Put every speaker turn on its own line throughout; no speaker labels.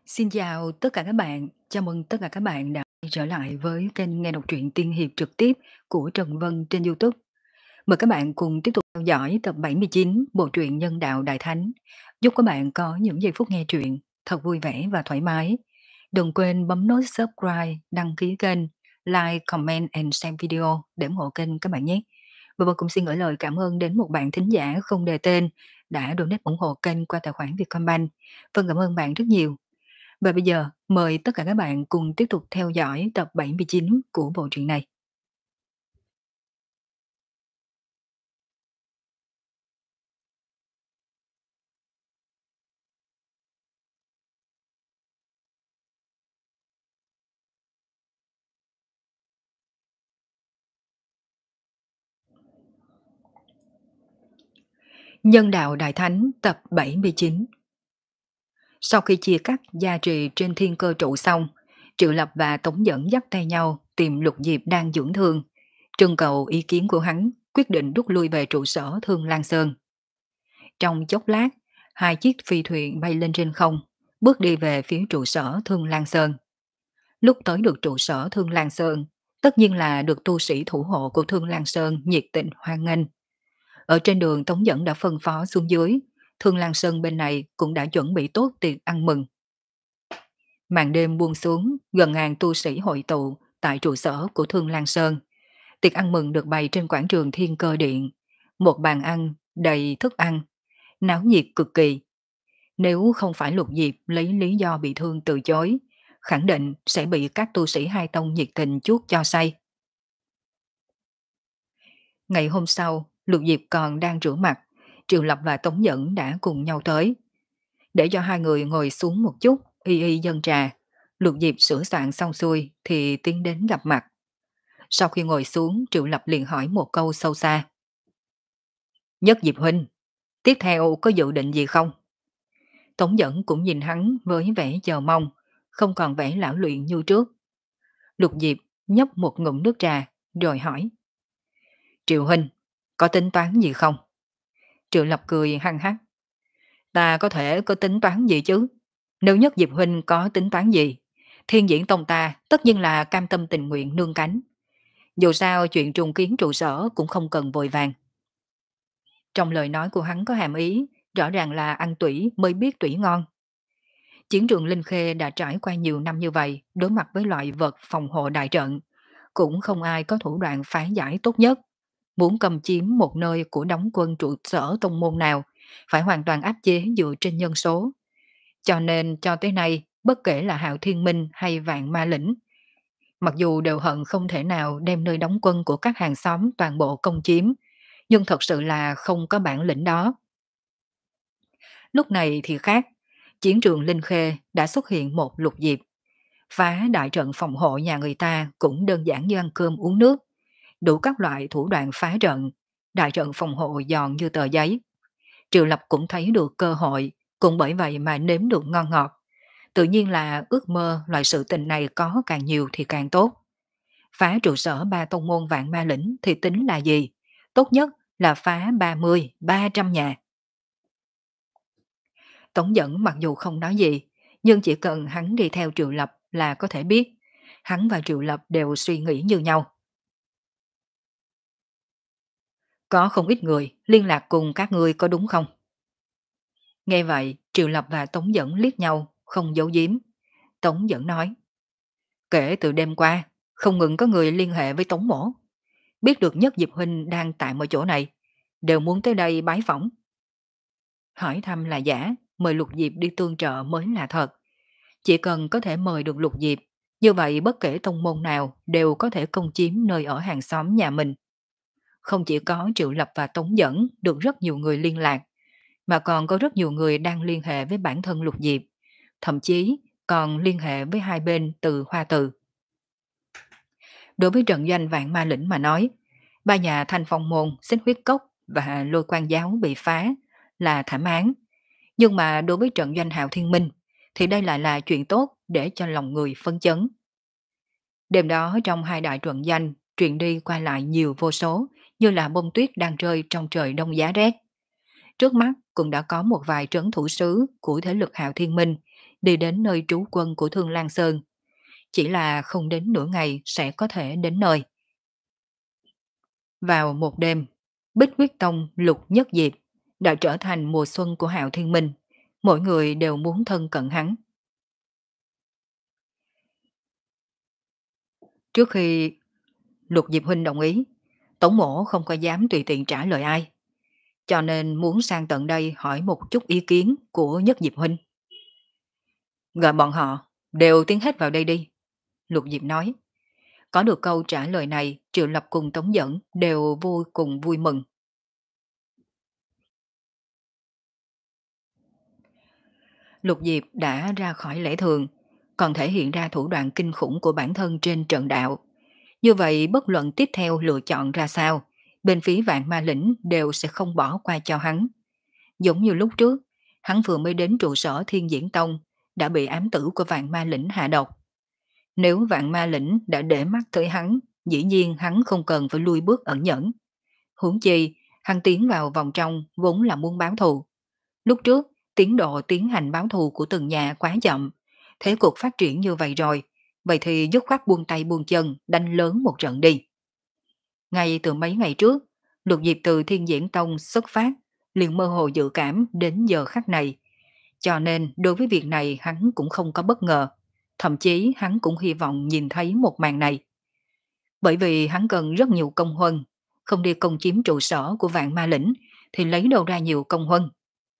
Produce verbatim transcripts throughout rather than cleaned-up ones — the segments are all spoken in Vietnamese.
Xin chào tất cả các bạn, chào mừng tất cả các bạn đã quay trở lại với kênh nghe đọc truyện tiên hiệp trực tiếp của Trần Vân trên YouTube. Mời các bạn cùng tiếp tục theo dõi tập bảy mươi chín bộ truyện Nhân đạo Đại Thánh, giúp các bạn có những giây phút nghe truyện thật vui vẻ và thoải mái. Đừng quên bấm nút subscribe, đăng ký kênh, like, comment and share video để ủng hộ kênh các bạn nhé. Và Vân cũng xin gửi lời cảm ơn đến một bạn thính giả không đề tên đã donate ủng hộ kênh qua tài khoản Vietcombank. Vân cảm ơn bạn rất nhiều. Và bây giờ, mời tất cả các bạn cùng tiếp tục theo dõi tập bảy mươi chín của bộ truyện này. Nhân đạo Đại Thánh tập bảy mươi chín. Sau khi chia cắt gia trì trên thiên cơ trụ xong, Triệu Lập và Tống Dẫn dắt tay nhau tìm Lục Diệp đang dưỡng thương, trưng cầu ý kiến của hắn, quyết định rút lui về trụ sở Thương Lan Sơn. Trong chốc lát, hai chiếc phi thuyền bay lên trên không, bước đi về phía trụ sở Thương Lan Sơn. Lúc tới được trụ sở Thương Lan Sơn, tất nhiên là được tu sĩ thủ hộ của Thương Lan Sơn nhiệt tình hoan nghênh. Ở trên đường Tống Dẫn đã phân phó xuống dưới, Thương Lan Sơn bên này cũng đã chuẩn bị tốt tiệc ăn mừng. Màn đêm buông xuống, gần ngàn tu sĩ hội tụ tại trụ sở của Thương Lan Sơn. Tiệc ăn mừng được bày trên quảng trường Thiên Cơ Điện, một bàn ăn đầy thức ăn, náo nhiệt cực kỳ. Nếu không phải Lục Diệp lấy lý do bị thương từ chối, khẳng định sẽ bị các tu sĩ hai tông nhiệt tình chuốc cho say. Ngày hôm sau, Lục Diệp còn đang rửa mặt, Triệu Lập và Tống Dẫn đã cùng nhau tới. Để cho hai người ngồi xuống một chút, y y dâng trà, Lục Diệp sửa soạn xong xuôi thì tiến đến gặp mặt. Sau khi ngồi xuống, Triệu Lập liền hỏi một câu sâu xa. Nhất Diệp huynh, tiếp theo có dự định gì không? Tống Dẫn cũng nhìn hắn với vẻ chờ mong, không còn vẻ lão luyện như trước. Lục Diệp nhấp một ngụm nước trà, rồi hỏi. Triệu huynh, có tính toán gì không? Triệu Lập cười hăng hắc. Ta có thể có tính toán gì chứ? Nếu Nhất Diệp huynh có tính toán gì, Thiên Diễn Tông ta tất nhiên là cam tâm tình nguyện nương cánh. Dù sao chuyện trùng kiến trụ sở cũng không cần vội vàng. Trong lời nói của hắn có hàm ý, rõ ràng là ăn tủy mới biết tủy ngon. Chiến trường Linh Khê đã trải qua nhiều năm như vậy, đối mặt với loại vật phòng hộ đại trận, cũng không ai có thủ đoạn phá giải tốt nhất. Muốn cầm chiếm một nơi của đóng quân trụ sở tông môn nào, phải hoàn toàn áp chế dựa trên nhân số. Cho nên cho tới nay, bất kể là Hạo Thiên Minh hay Vạn Ma Lĩnh, mặc dù đều hận không thể nào đem nơi đóng quân của các hàng xóm toàn bộ công chiếm, nhưng thật sự là không có bản lĩnh đó. Lúc này thì khác, chiến trường Linh Khê đã xuất hiện một Lục Diệp. Phá đại trận phòng hộ nhà người ta cũng đơn giản như ăn cơm uống nước, đủ các loại thủ đoạn phá trận, đại trận phòng hộ giòn như tờ giấy. Triệu Lập cũng thấy được cơ hội, cũng bởi vậy mà nếm được ngon ngọt. Tự nhiên là ước mơ loại sự tình này có càng nhiều thì càng tốt. Phá trụ sở ba tông môn Vạn Ma Lĩnh thì tính là gì? Tốt nhất là phá ba mươi, ba trăm nhà. Tống Dẫn mặc dù không nói gì, nhưng chỉ cần hắn đi theo Triệu Lập là có thể biết. Hắn và Triệu Lập đều suy nghĩ như nhau. Có không ít người liên lạc cùng các ngươi có đúng không? Nghe vậy, Triệu Lập và Tống Dẫn liếc nhau, không giấu giếm. Tống Dẫn nói. Kể từ đêm qua, không ngừng có người liên hệ với Tống Mổ. Biết được Nhất Diệp huynh đang tạm ở chỗ này, đều muốn tới đây bái phỏng. Hỏi thăm là giả, mời Lục Diệp đi tương trợ mới là thật. Chỉ cần có thể mời được Lục Diệp, như vậy bất kể tông môn nào đều có thể công chiếm nơi ở hàng xóm nhà mình. Không chỉ có Triệu Lập và Tống Dẫn được rất nhiều người liên lạc, mà còn có rất nhiều người đang liên hệ với bản thân Lục Diệp, thậm chí còn liên hệ với hai bên từ Hoa Từ. Đối với trận doanh Vạn Ma Lĩnh mà nói, ba nhà Thanh Phong Môn, Xích Huyết Cốc và Lôi Quan Giáo bị phá là thảm án. Nhưng mà đối với trận doanh Hạo Thiên Minh thì đây lại là chuyện tốt để cho lòng người phấn chấn. Đêm đó trong hai đại trận doanh truyền đi qua lại nhiều vô số, như là bông tuyết đang rơi trong trời đông giá rét. Trước mắt cũng đã có một vài trấn thủ sứ của thế lực Hạo Thiên Minh đi đến nơi trú quân của Thương Lan Sơn. Chỉ là không đến nửa ngày sẽ có thể đến nơi. Vào một đêm, Bích Huyết Tông Lục Nhất Diệp đã trở thành mùa xuân của Hạo Thiên Minh. Mỗi người đều muốn thân cận hắn. Trước khi Lục Diệp Huynh đồng ý, Tống Mổ không có dám tùy tiện trả lời ai. Cho nên muốn sang tận đây hỏi một chút ý kiến của Nhất Diệp Huynh. Gọi bọn họ, đều tiến hết vào đây đi. Lục Diệp nói. Có được câu trả lời này, Triệu Lập cùng Tống Dẫn đều vui cùng vui mừng. Lục Diệp đã ra khỏi lẽ thường, còn thể hiện ra thủ đoạn kinh khủng của bản thân trên trận đạo. Như vậy bất luận tiếp theo lựa chọn ra sao, bên phía Vạn Ma Lĩnh đều sẽ không bỏ qua cho hắn. Giống như lúc trước, hắn vừa mới đến trụ sở Thiên Diễn Tông, đã bị ám tử của Vạn Ma Lĩnh hạ độc. Nếu Vạn Ma Lĩnh đã để mắt tới hắn, dĩ nhiên hắn không cần phải lui bước ẩn nhẫn. Huống chi, hắn tiến vào vòng trong vốn là muốn báo thù. Lúc trước, tiến độ tiến hành báo thù của từng nhà quá chậm. Thế cuộc phát triển như vậy rồi, vậy thì dứt khoát buông tay buông chân, đánh lớn một trận đi. Ngay từ mấy ngày trước, Lục Diệp từ Thiên Diễn Tông xuất phát, liền mơ hồ dự cảm đến giờ khắc này. Cho nên đối với việc này hắn cũng không có bất ngờ. Thậm chí hắn cũng hy vọng nhìn thấy một màn này. Bởi vì hắn cần rất nhiều công huân, không đi công chiếm trụ sở của Vạn Ma Lĩnh thì lấy đâu ra nhiều công huân.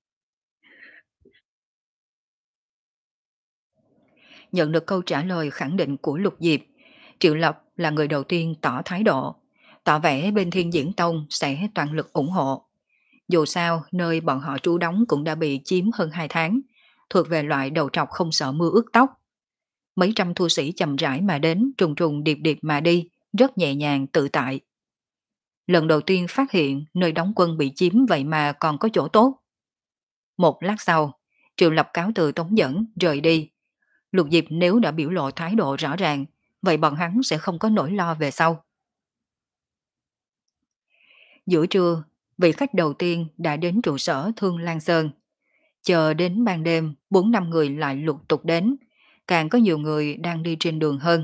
Nhận được câu trả lời khẳng định của Lục Diệp, Triệu Lập là người đầu tiên tỏ thái độ, tỏ vẻ bên Thiên Diễn Tông sẽ toàn lực ủng hộ. Dù sao, nơi bọn họ trú đóng cũng đã bị chiếm hơn hai tháng, thuộc về loại đầu trọc không sợ mưa ướt tóc. Mấy trăm thu sĩ chậm rãi mà đến, trùng trùng điệp điệp mà đi, rất nhẹ nhàng tự tại. Lần đầu tiên phát hiện nơi đóng quân bị chiếm vậy mà còn có chỗ tốt. Một lát sau, Triệu Lập cáo từ Tống Dẫn rời đi. Lục Diệp nếu đã biểu lộ thái độ rõ ràng, vậy bọn hắn sẽ không có nỗi lo về sau. Giữa trưa, vị khách đầu tiên đã đến trụ sở Thương Lan Sơn. Chờ đến ban đêm, bốn năm người lại lục tục đến, càng có nhiều người đang đi trên đường hơn.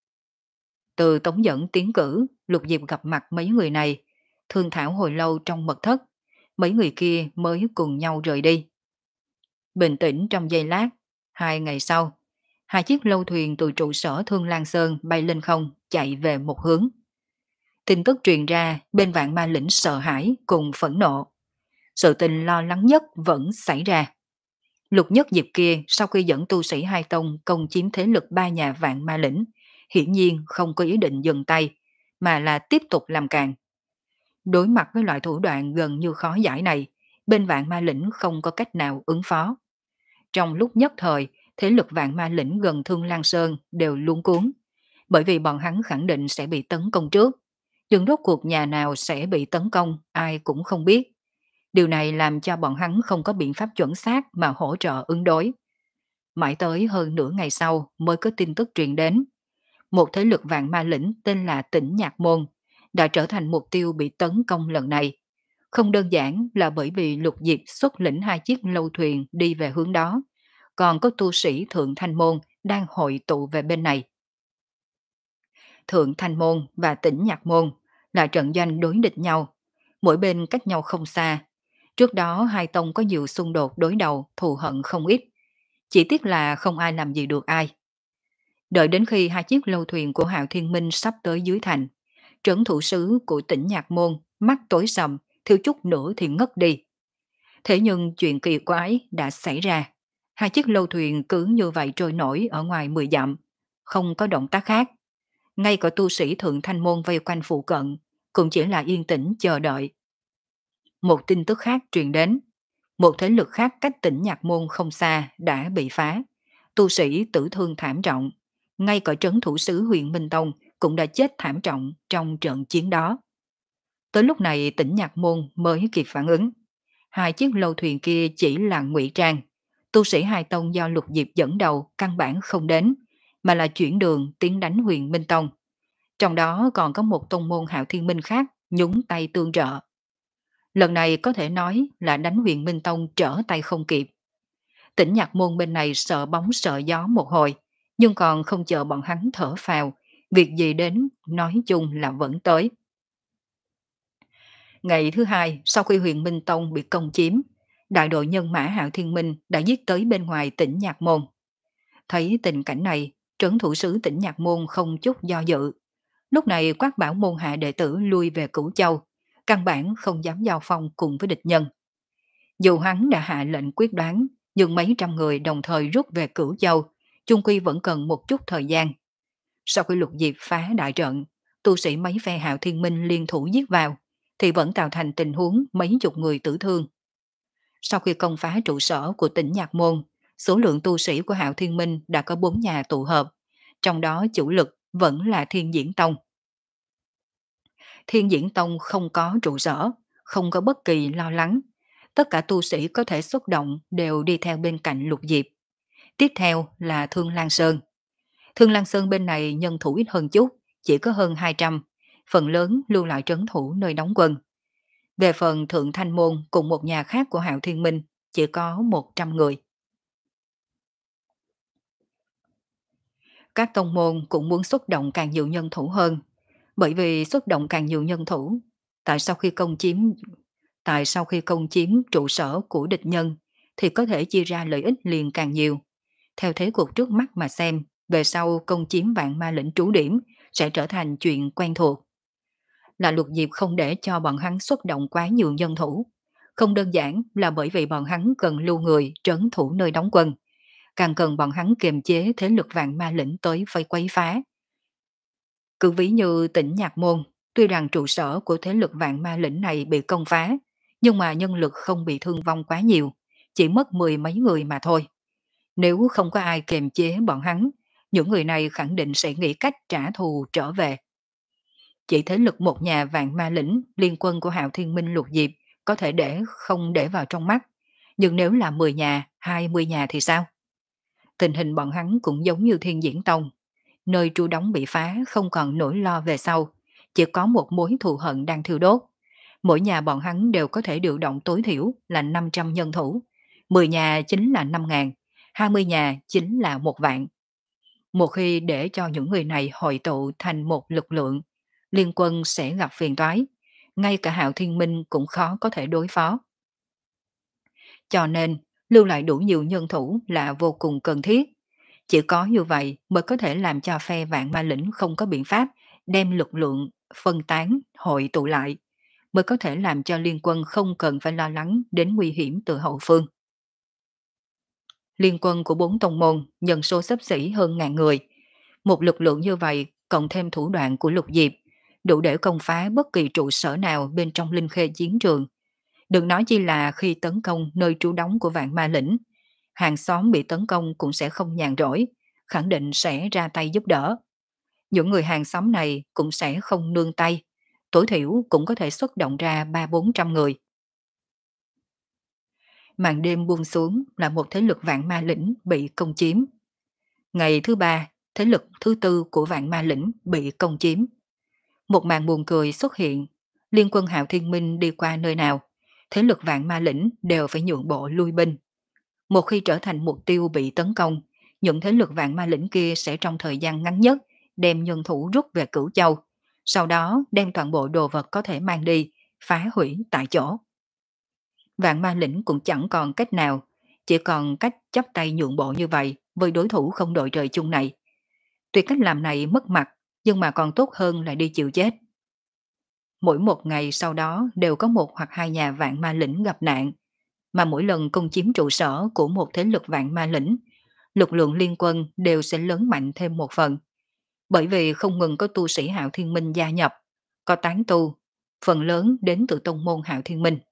Từ Tống Dẫn tiến cử, Lục Diệp gặp mặt mấy người này, thương thảo hồi lâu trong mật thất, mấy người kia mới cùng nhau rời đi. Bình tĩnh trong giây lát, hai ngày sau, hai chiếc lâu thuyền từ trụ sở Thương Lan Sơn bay lên không, chạy về một hướng. Tin tức truyền ra, bên Vạn Ma Lĩnh sợ hãi cùng phẫn nộ. Sự tình lo lắng nhất vẫn xảy ra. Lục Nhất Diệp kia sau khi dẫn tu sĩ hai tông công chiếm thế lực ba nhà Vạn Ma Lĩnh, hiển nhiên không có ý định dừng tay, mà là tiếp tục làm càng. Đối mặt với loại thủ đoạn gần như khó giải này, bên Vạn Ma Lĩnh không có cách nào ứng phó. Trong lúc nhất thời, thế lực Vạn Ma Lĩnh gần Thương Lan Sơn đều luống cuốn, bởi vì bọn hắn khẳng định sẽ bị tấn công trước. Nhưng rốt cuộc nhà nào sẽ bị tấn công, ai cũng không biết. Điều này làm cho bọn hắn không có biện pháp chuẩn xác mà hỗ trợ ứng đối. Mãi tới hơn nửa ngày sau mới có tin tức truyền đến. Một thế lực Vạn Ma Lĩnh tên là Tỉnh Nhạc Môn đã trở thành mục tiêu bị tấn công lần này. Không đơn giản là bởi vì Lục Diệp xuất lĩnh hai chiếc lâu thuyền đi về hướng đó, còn có tu sĩ Thượng Thanh Môn đang hội tụ về bên này. Thượng Thanh Môn và Tỉnh Nhạc Môn là trận doanh đối địch nhau, mỗi bên cách nhau không xa. Trước đó hai tông có nhiều xung đột đối đầu, thù hận không ít. Chỉ tiếc là không ai làm gì được ai. Đợi đến khi hai chiếc lâu thuyền của Hạo Thiên Minh sắp tới dưới thành, trấn thủ sứ của Tỉnh Nhạc Môn mắt tối sầm, thiếu chút nữa thì ngất đi. Thế nhưng chuyện kỳ quái đã xảy ra. Hai chiếc lâu thuyền cứ như vậy trôi nổi ở ngoài mười dặm, không có động tác khác. Ngay cả tu sĩ Thượng Thanh Môn vây quanh phụ cận, cũng chỉ là yên tĩnh chờ đợi. Một tin tức khác truyền đến. Một thế lực khác cách Tỉnh Nhạc Môn không xa đã bị phá. Tu sĩ tử thương thảm trọng. Ngay cả trấn thủ sứ huyện Minh Tông cũng đã chết thảm trọng trong trận chiến đó. Tới lúc này Tỉnh Nhạc Môn mới kịp phản ứng. Hai chiếc lâu thuyền kia chỉ là ngụy trang. Tu sĩ hai tông do Lục Diệp dẫn đầu căn bản không đến, mà là chuyển đường tiến đánh huyền Minh Tông. Trong đó còn có một tông môn Hạo Thiên Minh khác nhúng tay tương trợ. Lần này có thể nói là đánh huyền Minh Tông trở tay không kịp. Tỉnh Nhạc Môn bên này sợ bóng sợ gió một hồi, nhưng còn không chờ bọn hắn thở phào, việc gì đến nói chung là vẫn tới. Ngày thứ hai, sau khi Huyền Minh Tông bị công chiếm, đại đội nhân mã Hạo Thiên Minh đã giết tới bên ngoài tỉnh Nhạc Môn. Thấy tình cảnh này, trấn thủ sứ tỉnh Nhạc Môn không chút do dự. Lúc này quát bảo môn hạ đệ tử lui về Cửu Châu, căn bản không dám giao phong cùng với địch nhân. Dù hắn đã hạ lệnh quyết đoán, nhưng mấy trăm người đồng thời rút về Cửu Châu, chung quy vẫn cần một chút thời gian. Sau khi Lục Diệp phá đại trận, tu sĩ mấy phe Hạo Thiên Minh liên thủ giết vào, thì vẫn tạo thành tình huống mấy chục người tử thương. Sau khi công phá trụ sở của tỉnh Nhạc Môn, số lượng tu sĩ của Hạo Thiên Minh đã có bốn nhà tụ hợp, trong đó chủ lực vẫn là Thiên Diễn Tông. Thiên Diễn Tông không có trụ sở, không có bất kỳ lo lắng. Tất cả tu sĩ có thể xuất động đều đi theo bên cạnh Lục Diệp. Tiếp theo là Thương Lan Sơn. Thương Lan Sơn bên này nhân thủ ít hơn chút, chỉ có hơn hai trăm, phần lớn lưu lại trấn thủ nơi đóng quân. Về phần Thượng Thanh Môn cùng một nhà khác của Hạo Thiên Minh, chỉ có một trăm người. Các tông môn cũng muốn xuất động càng nhiều nhân thủ hơn, bởi vì xuất động càng nhiều nhân thủ, tại sau khi công chiếm tại sau khi công chiếm trụ sở của địch nhân thì có thể chia ra lợi ích liền càng nhiều. Theo thế cục trước mắt mà xem, về sau công chiếm Vạn Ma Lĩnh trú điểm sẽ trở thành chuyện quen thuộc. Là Lục Diệp không để cho bọn hắn xuất động quá nhiều nhân thủ. Không đơn giản là bởi vì bọn hắn cần lưu người trấn thủ nơi đóng quân, càng cần bọn hắn kiềm chế thế lực Vạn Ma Lĩnh tới phải quấy phá. Cứ ví như tỉnh Nhạc Môn, tuy rằng trụ sở của thế lực Vạn Ma Lĩnh này bị công phá, nhưng mà nhân lực không bị thương vong quá nhiều, chỉ mất mười mấy người mà thôi. Nếu không có ai kiềm chế bọn hắn, những người này khẳng định sẽ nghĩ cách trả thù trở về. Chỉ thế lực một nhà Vạn Ma Lĩnh, liên quân của Hạo Thiên Minh Lục Diệp có thể để không để vào trong mắt. Nhưng nếu là mười nhà, hai mươi nhà thì sao? Tình hình bọn hắn cũng giống như Thiên Diễn Tông. Nơi tru đóng bị phá không còn nỗi lo về sau, chỉ có một mối thù hận đang thiêu đốt. Mỗi nhà bọn hắn đều có thể điều động tối thiểu là năm trăm nhân thủ, mười nhà chính là năm ngàn, hai mươi nhà chính là một vạn. Một khi để cho những người này hội tụ thành một lực lượng, liên quân sẽ gặp phiền toái, ngay cả Hạo Thiên Minh cũng khó có thể đối phó. Cho nên, lưu lại đủ nhiều nhân thủ là vô cùng cần thiết. Chỉ có như vậy mới có thể làm cho phe Vạn Ma Lĩnh không có biện pháp đem lực lượng phân tán, hội tụ lại, mới có thể làm cho liên quân không cần phải lo lắng đến nguy hiểm từ hậu phương. Liên quân của bốn tông môn, nhân số xấp xỉ hơn ngàn người. Một lực lượng như vậy, cộng thêm thủ đoạn của Lục Diệp, đủ để công phá bất kỳ trụ sở nào bên trong linh khê chiến trường. Đừng nói chi là khi tấn công nơi trú đóng của Vạn Ma Lĩnh, hàng xóm bị tấn công cũng sẽ không nhàn rỗi, khẳng định sẽ ra tay giúp đỡ. Những người hàng xóm này cũng sẽ không nương tay, tối thiểu cũng có thể xuất động ra ba bốn trăm người. Màn đêm buông xuống là một thế lực Vạn Ma Lĩnh bị công chiếm. Ngày thứ ba, thế lực thứ tư của Vạn Ma Lĩnh bị công chiếm. Một màn buồn cười xuất hiện, liên quân Hạo Thiên Minh đi qua nơi nào, thế lực Vạn Ma Lĩnh đều phải nhượng bộ lui binh. Một khi trở thành mục tiêu bị tấn công, những thế lực Vạn Ma Lĩnh kia sẽ trong thời gian ngắn nhất đem nhân thủ rút về Cửu Châu, sau đó đem toàn bộ đồ vật có thể mang đi, phá hủy tại chỗ. Vạn Ma Lĩnh cũng chẳng còn cách nào, chỉ còn cách chắp tay nhượng bộ như vậy với đối thủ không đội trời chung này. Tuy cách làm này mất mặt, nhưng mà còn tốt hơn là đi chịu chết. Mỗi một ngày sau đó đều có một hoặc hai nhà Vạn Ma Lĩnh gặp nạn, mà mỗi lần công chiếm trụ sở của một thế lực Vạn Ma Lĩnh, lực lượng liên quân đều sẽ lớn mạnh thêm một phần. Bởi vì không ngừng có tu sĩ Hạo Thiên Minh gia nhập, có tán tu, phần lớn đến từ tông môn Hạo Thiên Minh.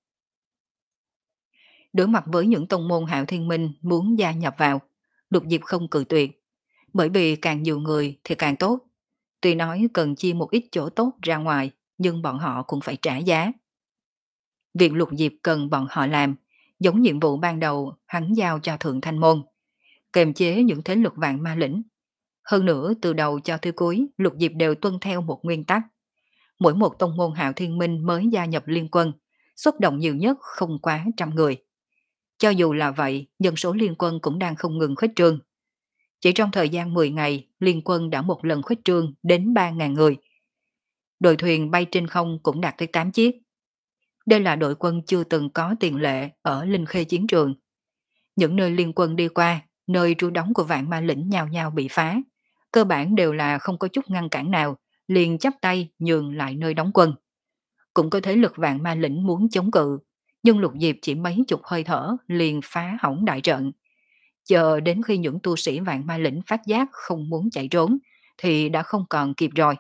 Đối mặt với những tông môn Hạo Thiên Minh muốn gia nhập vào, Lục Diệp không cự tuyệt, bởi vì càng nhiều người thì càng tốt. Tuy nói cần chia một ít chỗ tốt ra ngoài, nhưng bọn họ cũng phải trả giá. Việc Lục Diệp cần bọn họ làm, giống nhiệm vụ ban đầu hắn giao cho Thượng Thanh Môn, kềm chế những thế lực Vạn Ma Lĩnh. Hơn nữa từ đầu cho tới cuối, Lục Diệp đều tuân theo một nguyên tắc. Mỗi một tông môn Hạo Thiên Minh mới gia nhập liên quân, xuất động nhiều nhất không quá trăm người. Cho dù là vậy, dân số liên quân cũng đang không ngừng khuếch trương. Chỉ trong thời gian mười ngày, liên quân đã một lần khuếch trương đến ba nghìn người. Đội thuyền bay trên không cũng đạt tới tám chiếc. Đây là đội quân chưa từng có tiền lệ ở Linh Khê chiến trường. Những nơi liên quân đi qua, nơi trú đóng của vạn ma lĩnh nhao nhao bị phá. Cơ bản đều là không có chút ngăn cản nào, liền chắp tay nhường lại nơi đóng quân. Cũng có thế lực vạn ma lĩnh muốn chống cự, nhưng Lục Diệp chỉ mấy chục hơi thở liền phá hỏng đại trận. Chờ đến khi những tu sĩ vạn ma lĩnh phát giác không muốn chạy trốn, thì đã không còn kịp rồi.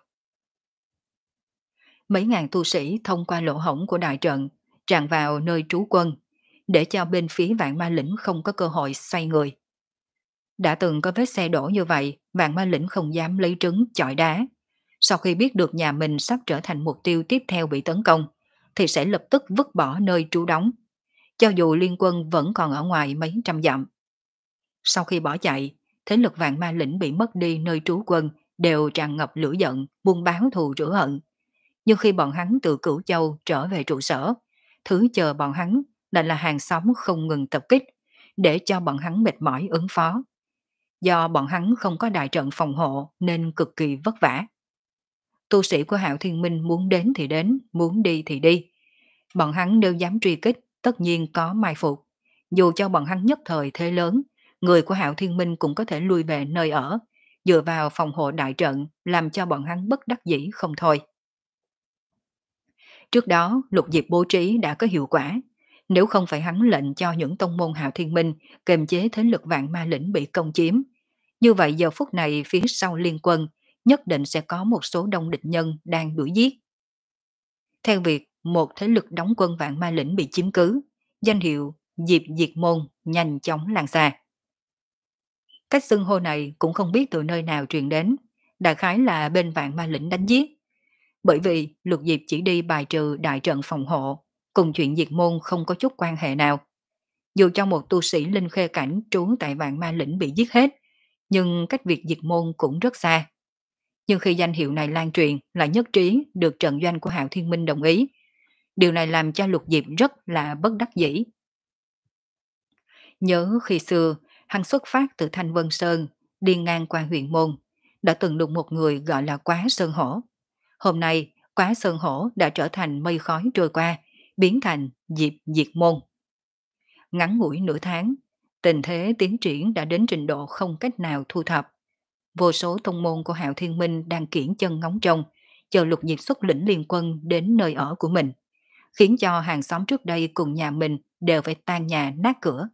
Mấy ngàn tu sĩ thông qua lỗ hổng của đại trận, tràn vào nơi trú quân, để cho bên phía vạn ma lĩnh không có cơ hội xoay người. Đã từng có vết xe đổ như vậy, vạn ma lĩnh không dám lấy trứng chọi đá. Sau khi biết được nhà mình sắp trở thành mục tiêu tiếp theo bị tấn công, thì sẽ lập tức vứt bỏ nơi trú đóng, cho dù liên quân vẫn còn ở ngoài mấy trăm dặm. Sau khi bỏ chạy, thế lực vạn ma lĩnh bị mất đi nơi trú quân đều tràn ngập lửa giận, buông báo thù rửa hận. Nhưng khi bọn hắn từ Cửu Châu trở về trụ sở, thứ chờ bọn hắn lại là hàng xóm không ngừng tập kích, để cho bọn hắn mệt mỏi ứng phó. Do bọn hắn không có đại trận phòng hộ nên cực kỳ vất vả. Tu sĩ của Hạo Thiên Minh muốn đến thì đến, muốn đi thì đi. Bọn hắn nếu dám truy kích, tất nhiên có mai phục. Dù cho bọn hắn nhất thời thế lớn, người của Hạo Thiên Minh cũng có thể lui về nơi ở, dựa vào phòng hộ đại trận làm cho bọn hắn bất đắc dĩ không thôi. Trước đó, Lục Diệp bố trí đã có hiệu quả. Nếu không phải hắn lệnh cho những tông môn Hạo Thiên Minh kềm chế thế lực vạn ma lĩnh bị công chiếm, như vậy giờ phút này phía sau liên quân nhất định sẽ có một số đông địch nhân đang đuổi giết. Theo việc một thế lực đóng quân vạn ma lĩnh bị chiếm cứ, danh hiệu Diệp Diệt Môn nhanh chóng lan xa. Cách xưng hô này cũng không biết từ nơi nào truyền đến, đại khái là bên vạn ma lĩnh đánh giết. Bởi vì Lục Diệp chỉ đi bài trừ đại trận phòng hộ, cùng chuyện diệt môn không có chút quan hệ nào. Dù cho một tu sĩ linh khê cảnh trú tại vạn ma lĩnh bị giết hết, nhưng cách việc diệt môn cũng rất xa. Nhưng khi danh hiệu này lan truyền lại nhất trí được trận doanh của Hạo Thiên Minh đồng ý. Điều này làm cho Lục Diệp rất là bất đắc dĩ. Nhớ khi xưa, hắn xuất phát từ Thanh Vân Sơn, đi ngang qua huyện Môn, đã từng đụng một người gọi là Quá Sơn Hổ. Hôm nay, Quá Sơn Hổ đã trở thành mây khói trôi qua, biến thành Diệp Diệt Môn. Ngắn ngủi nửa tháng, tình thế tiến triển đã đến trình độ không cách nào thu thập. Vô số tông môn của Hạo Thiên Minh đang kiễng chân ngóng trông, chờ Lục Diệp xuất lĩnh liên quân đến nơi ở của mình, khiến cho hàng xóm trước đây cùng nhà mình đều phải tan nhà nát cửa.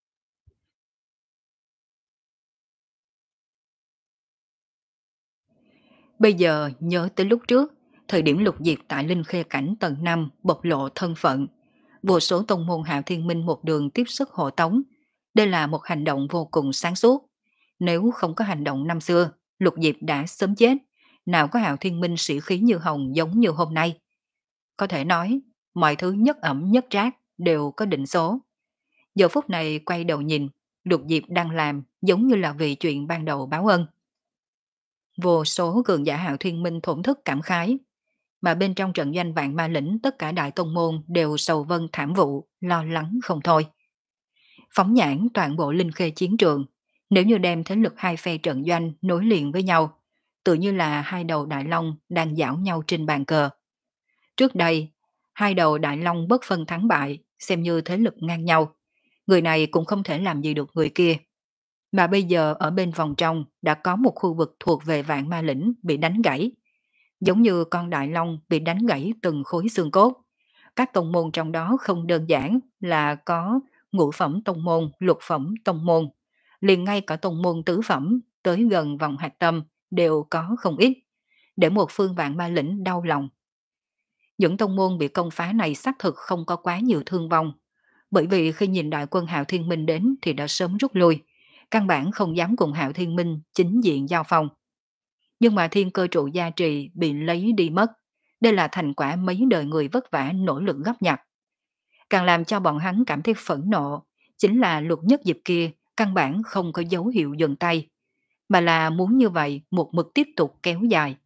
Bây giờ nhớ tới lúc trước, thời điểm Lục Diệp tại Linh Khê Cảnh tầng năm bộc lộ thân phận, vô số tông môn Hạo Thiên Minh một đường tiếp sức hộ tống. Đây là một hành động vô cùng sáng suốt. Nếu không có hành động năm xưa, Lục Diệp đã sớm chết, nào có Hạo Thiên Minh sĩ khí như hồng giống như hôm nay. Có thể nói, mọi thứ nhất ẩm nhất trác đều có định số. Giờ phút này quay đầu nhìn, Lục Diệp đang làm giống như là vì chuyện ban đầu báo ân. Vô số cường giả Hạo Thiên Minh thổn thức cảm khái, mà bên trong trận doanh vạn ma lĩnh tất cả đại tông môn đều sầu vân thảm vụ, lo lắng không thôi. Phóng nhãn toàn bộ Linh Khê chiến trường, nếu như đem thế lực hai phe trận doanh nối liền với nhau, tự như là hai đầu đại long đang giảo nhau trên bàn cờ. Trước đây, hai đầu đại long bất phân thắng bại, xem như thế lực ngang nhau. Người này cũng không thể làm gì được người kia. Mà bây giờ ở bên vòng trong đã có một khu vực thuộc về vạn ma lĩnh bị đánh gãy. Giống như con đại long bị đánh gãy từng khối xương cốt. Các tông môn trong đó không đơn giản là có ngũ phẩm tông môn, lục phẩm tông môn. Liền ngay cả tông môn tứ phẩm tới gần vòng hạch tâm đều có không ít. Để một phương vạn ma lĩnh đau lòng. Những tông môn bị công phá này xác thực không có quá nhiều thương vong. Bởi vì khi nhìn đại quân Hạo Thiên Minh đến thì đã sớm rút lui. Căn bản không dám cùng Hạo Thiên Minh chính diện giao phong. Nhưng mà thiên cơ trụ gia trì bị lấy đi mất. Đây là thành quả mấy đời người vất vả nỗ lực góp nhặt. Càng làm cho bọn hắn cảm thấy phẫn nộ, chính là Lục Nhất Diệp kia căn bản không có dấu hiệu dừng tay, mà là muốn như vậy một mực tiếp tục kéo dài.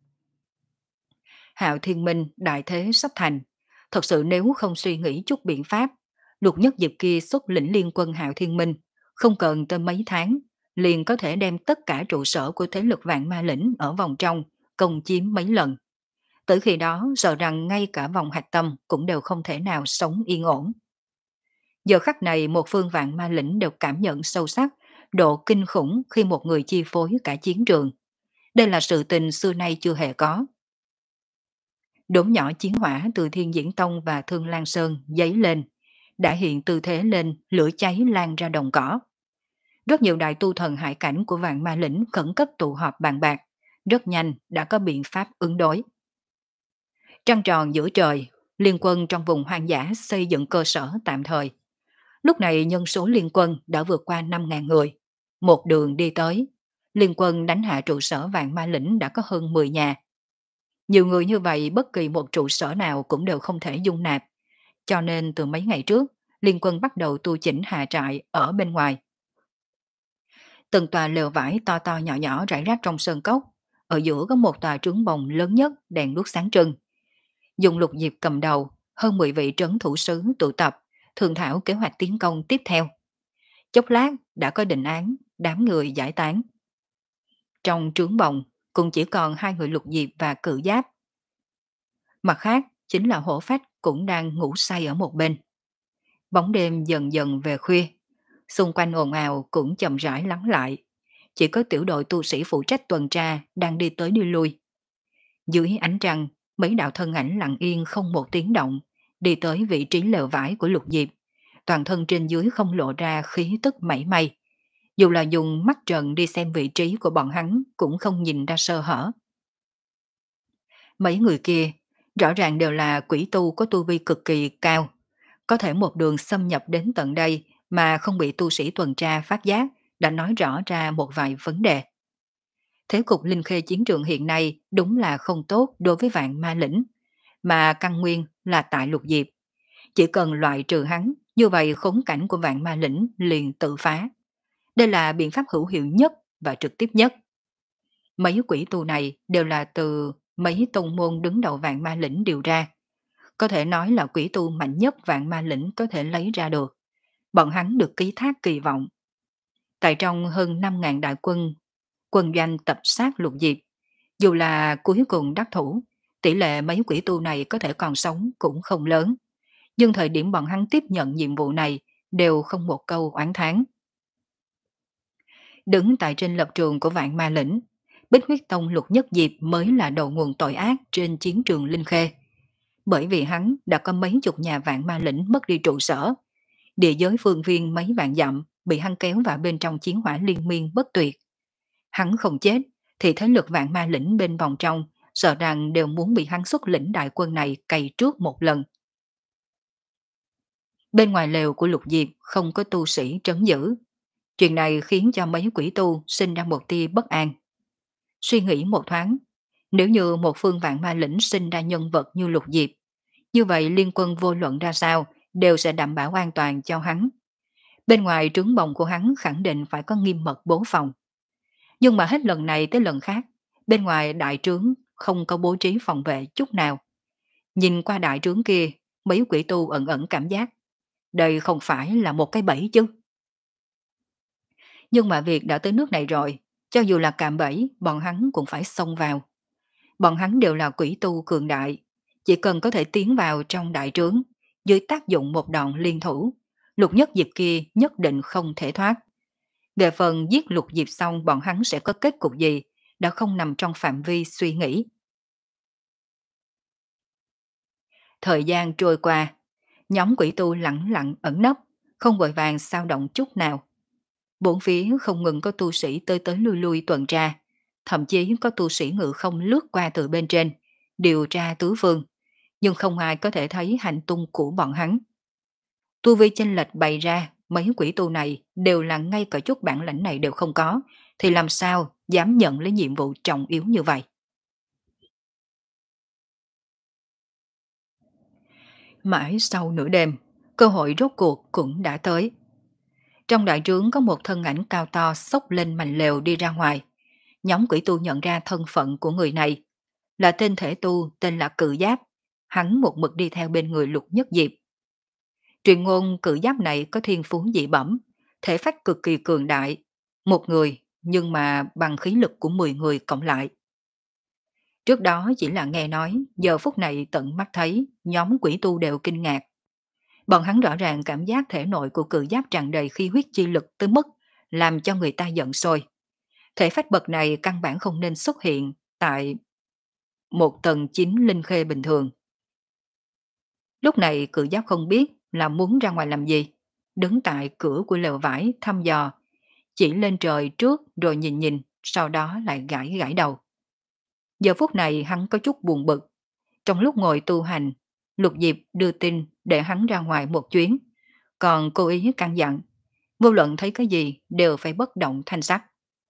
Hạo Thiên Minh đại thế sắp thành, thật sự nếu không suy nghĩ chút biện pháp, Lục Nhất Diệp kia xuất lĩnh liên quân Hạo Thiên Minh, không cần tới mấy tháng, liền có thể đem tất cả trụ sở của thế lực Vạn Ma Lĩnh ở vòng trong công chiếm mấy lần. Tới khi đó sợ rằng ngay cả vòng hạch tâm cũng đều không thể nào sống yên ổn. Giờ khắc này một phương Vạn Ma Lĩnh đều cảm nhận sâu sắc độ kinh khủng khi một người chi phối cả chiến trường. Đây là sự tình xưa nay chưa hề có. Đốm nhỏ chiến hỏa từ Thiên Diễn Tông và Thương Lan Sơn dấy lên, đã hiện tư thế lên, lửa cháy lan ra đồng cỏ. Rất nhiều đại tu thần hải cảnh của Vạn Ma Lĩnh khẩn cấp tụ họp bàn bạc, rất nhanh đã có biện pháp ứng đối. Trăng tròn giữa trời, liên quân trong vùng hoang dã xây dựng cơ sở tạm thời. Lúc này nhân số liên quân đã vượt qua năm nghìn người. Một đường đi tới, liên quân đánh hạ trụ sở Vạn Ma Lĩnh đã có hơn mười nhà. Nhiều người như vậy bất kỳ một trụ sở nào cũng đều không thể dung nạp. Cho nên từ mấy ngày trước, liên quân bắt đầu tu chỉnh hạ trại ở bên ngoài. Từng tòa lều vải to to nhỏ nhỏ rải rác trong sơn cốc. Ở giữa có một tòa trướng bồng lớn nhất, đèn đuốc sáng trưng. Dùng Lục Diệp cầm đầu, hơn mười vị trấn thủ sứ tụ tập, thương thảo kế hoạch tiến công tiếp theo. Chốc lát đã có định án, đám người giải tán. Trong trướng bồng cũng chỉ còn hai người Lục Diệp và Cự Giáp. Mặt khác chính là Hổ Phách cũng đang ngủ say ở một bên. Bóng đêm dần dần về khuya, xung quanh ồn ào cũng chậm rãi lắng lại. Chỉ có tiểu đội tu sĩ phụ trách tuần tra đang đi tới đi lui. Dưới ánh trăng, mấy đạo thân ảnh lặng yên không một tiếng động, đi tới vị trí lều vải của Lục Diệp. Toàn thân trên dưới không lộ ra khí tức mảy may. Dù là dùng mắt trần đi xem vị trí của bọn hắn cũng không nhìn ra sơ hở. Mấy người kia rõ ràng đều là quỷ tu có tu vi cực kỳ cao. Có thể một đường xâm nhập đến tận đây mà không bị tu sĩ tuần tra phát giác đã nói rõ ra một vài vấn đề. Thế cục linh khê chiến trường hiện nay đúng là không tốt đối với Vạn Ma Lĩnh, mà căn nguyên là tại Lục Diệp. Chỉ cần loại trừ hắn, như vậy khốn cảnh của Vạn Ma Lĩnh liền tự phá. Đây là biện pháp hữu hiệu nhất và trực tiếp nhất. Mấy quỷ tu này đều là từ mấy tông môn đứng đầu Vạn Ma Lĩnh điều ra. Có thể nói là quỷ tu mạnh nhất Vạn Ma Lĩnh có thể lấy ra được. Bọn hắn được ký thác kỳ vọng. Tại trong hơn năm nghìn đại quân, quân doanh tập sát Lục Diệp, dù là cuối cùng đắc thủ, tỷ lệ mấy quỷ tu này có thể còn sống cũng không lớn. Nhưng thời điểm bọn hắn tiếp nhận nhiệm vụ này đều không một câu oán thán. Đứng tại trên lập trường của Vạn Ma Lĩnh, Bích Huyết Tông Lục Nhất Diệp mới là đầu nguồn tội ác trên chiến trường Linh Khê. Bởi vì hắn đã có mấy chục nhà Vạn Ma Lĩnh mất đi trụ sở, địa giới phương viên mấy vạn dặm bị hắn kéo vào bên trong chiến hỏa liên miên bất tuyệt. Hắn không chết thì thế lực Vạn Ma Lĩnh bên vòng trong sợ rằng đều muốn bị hắn xuất lĩnh đại quân này cày trước một lần. Bên ngoài lều của Lục Diệp không có tu sĩ trấn giữ. Chuyện này khiến cho mấy quỷ tu sinh ra một tia bất an. Suy nghĩ một thoáng, nếu như một phương Vạn Ma Lĩnh sinh ra nhân vật như Lục Diệp, như vậy liên quân vô luận ra sao đều sẽ đảm bảo an toàn cho hắn. Bên ngoài trướng bồng của hắn khẳng định phải có nghiêm mật bố phòng. Nhưng mà hết lần này tới lần khác, bên ngoài đại trướng không có bố trí phòng vệ chút nào. Nhìn qua đại trướng kia, mấy quỷ tu ẩn ẩn cảm giác, đây không phải là một cái bẫy chứ. Nhưng mà việc đã tới nước này rồi, cho dù là cạm bẫy, bọn hắn cũng phải xông vào. Bọn hắn đều là quỷ tu cường đại, chỉ cần có thể tiến vào trong đại trướng, dưới tác dụng một đòn liên thủ, Lục Nhất Diệp kia nhất định không thể thoát. Về phần giết Lục Diệp xong bọn hắn sẽ có kết cục gì, đã không nằm trong phạm vi suy nghĩ. Thời gian trôi qua, nhóm quỷ tu lặng lặng ẩn nấp, không vội vàng sao động chút nào. Bốn phía không ngừng có tu sĩ tới tới lui lui tuần tra, thậm chí có tu sĩ ngự không lướt qua từ bên trên, điều tra tứ phương, nhưng không ai có thể thấy hành tung của bọn hắn. Tu vi chênh lệch bày ra, mấy quỷ tu này đều là ngay cả chút bản lãnh này đều không có, thì làm sao dám nhận lấy nhiệm vụ trọng yếu như vậy. Mãi sau nửa đêm, cơ hội rốt cuộc cũng đã tới. Trong đại trướng có một thân ảnh cao to xốc lên mành lều đi ra ngoài. Nhóm quỷ tu nhận ra thân phận của người này, là tên thể tu tên là Cự Giáp. Hắn một mực đi theo bên người Lục Nhất Diệp. Truyền ngôn cự giáp này có thiên phú dị bẩm, thể phách cực kỳ cường đại, một người nhưng mà bằng khí lực của mười người cộng lại. Trước đó chỉ là nghe nói, giờ phút này tận mắt thấy, nhóm quỷ tu đều kinh ngạc. Bọn hắn rõ ràng cảm giác thể nội của cự giáp tràn đầy khí huyết chi lực tới mức làm cho người ta giận sôi. Thể phách bậc này căn bản không nên xuất hiện tại một tầng chín linh khê bình thường. Lúc này cự giáp không biết là muốn ra ngoài làm gì, đứng tại cửa của lều vải thăm dò, chỉ lên trời trước rồi nhìn nhìn, sau đó lại gãi gãi đầu. Giờ phút này hắn có chút buồn bực. Trong lúc ngồi tu hành, Lục Diệp đưa tin để hắn ra ngoài một chuyến, còn cố ý căn dặn, vô luận thấy cái gì đều phải bất động thanh sắc.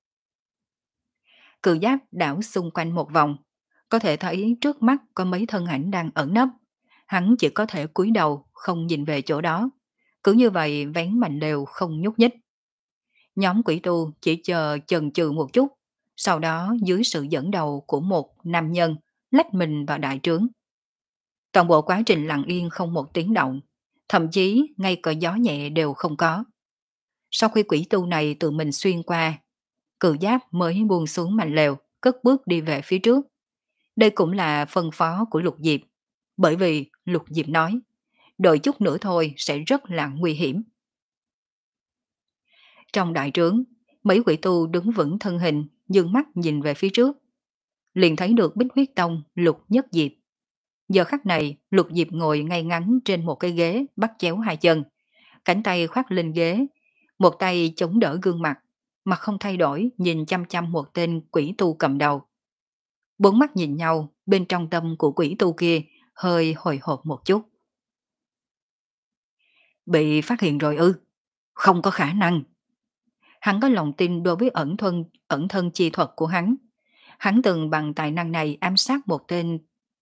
Cự giáp đảo xung quanh một vòng, có thể thấy trước mắt có mấy thân ảnh đang ẩn nấp. Hắn chỉ có thể cúi đầu không nhìn về chỗ đó, cứ như vậy vén mành lều không nhúc nhích. Nhóm quỷ tu chỉ chờ chần chừ một chút, sau đó dưới sự dẫn đầu của một nam nhân lách mình vào đại trướng. Toàn bộ quá trình lặng yên không một tiếng động, thậm chí ngay cả gió nhẹ đều không có. Sau khi quỷ tu này tự mình xuyên qua, cự giáp mới buông xuống mành lều, cất bước đi về phía trước. Đây cũng là phân phó của Lục Diệp, bởi vì Lục Diệp nói, đợi chút nữa thôi sẽ rất là nguy hiểm. Trong đại trướng, mấy quỷ tu đứng vững thân hình, dương mắt nhìn về phía trước. Liền thấy được Bích Huyết Tông Lục Nhất Diệp. Giờ khắc này, Lục Diệp ngồi ngay ngắn trên một cái ghế, bắt chéo hai chân, cánh tay khoác lên ghế, một tay chống đỡ gương mặt, mặt không thay đổi nhìn chăm chăm một tên quỷ tu cầm đầu. Bốn mắt nhìn nhau, bên trong tâm của quỷ tu kia hơi hồi hộp một chút. Bị phát hiện rồi ư? Không có khả năng. Hắn có lòng tin đối với ẩn thân, ẩn thân chi thuật của hắn. Hắn từng bằng tài năng này ám sát một tên.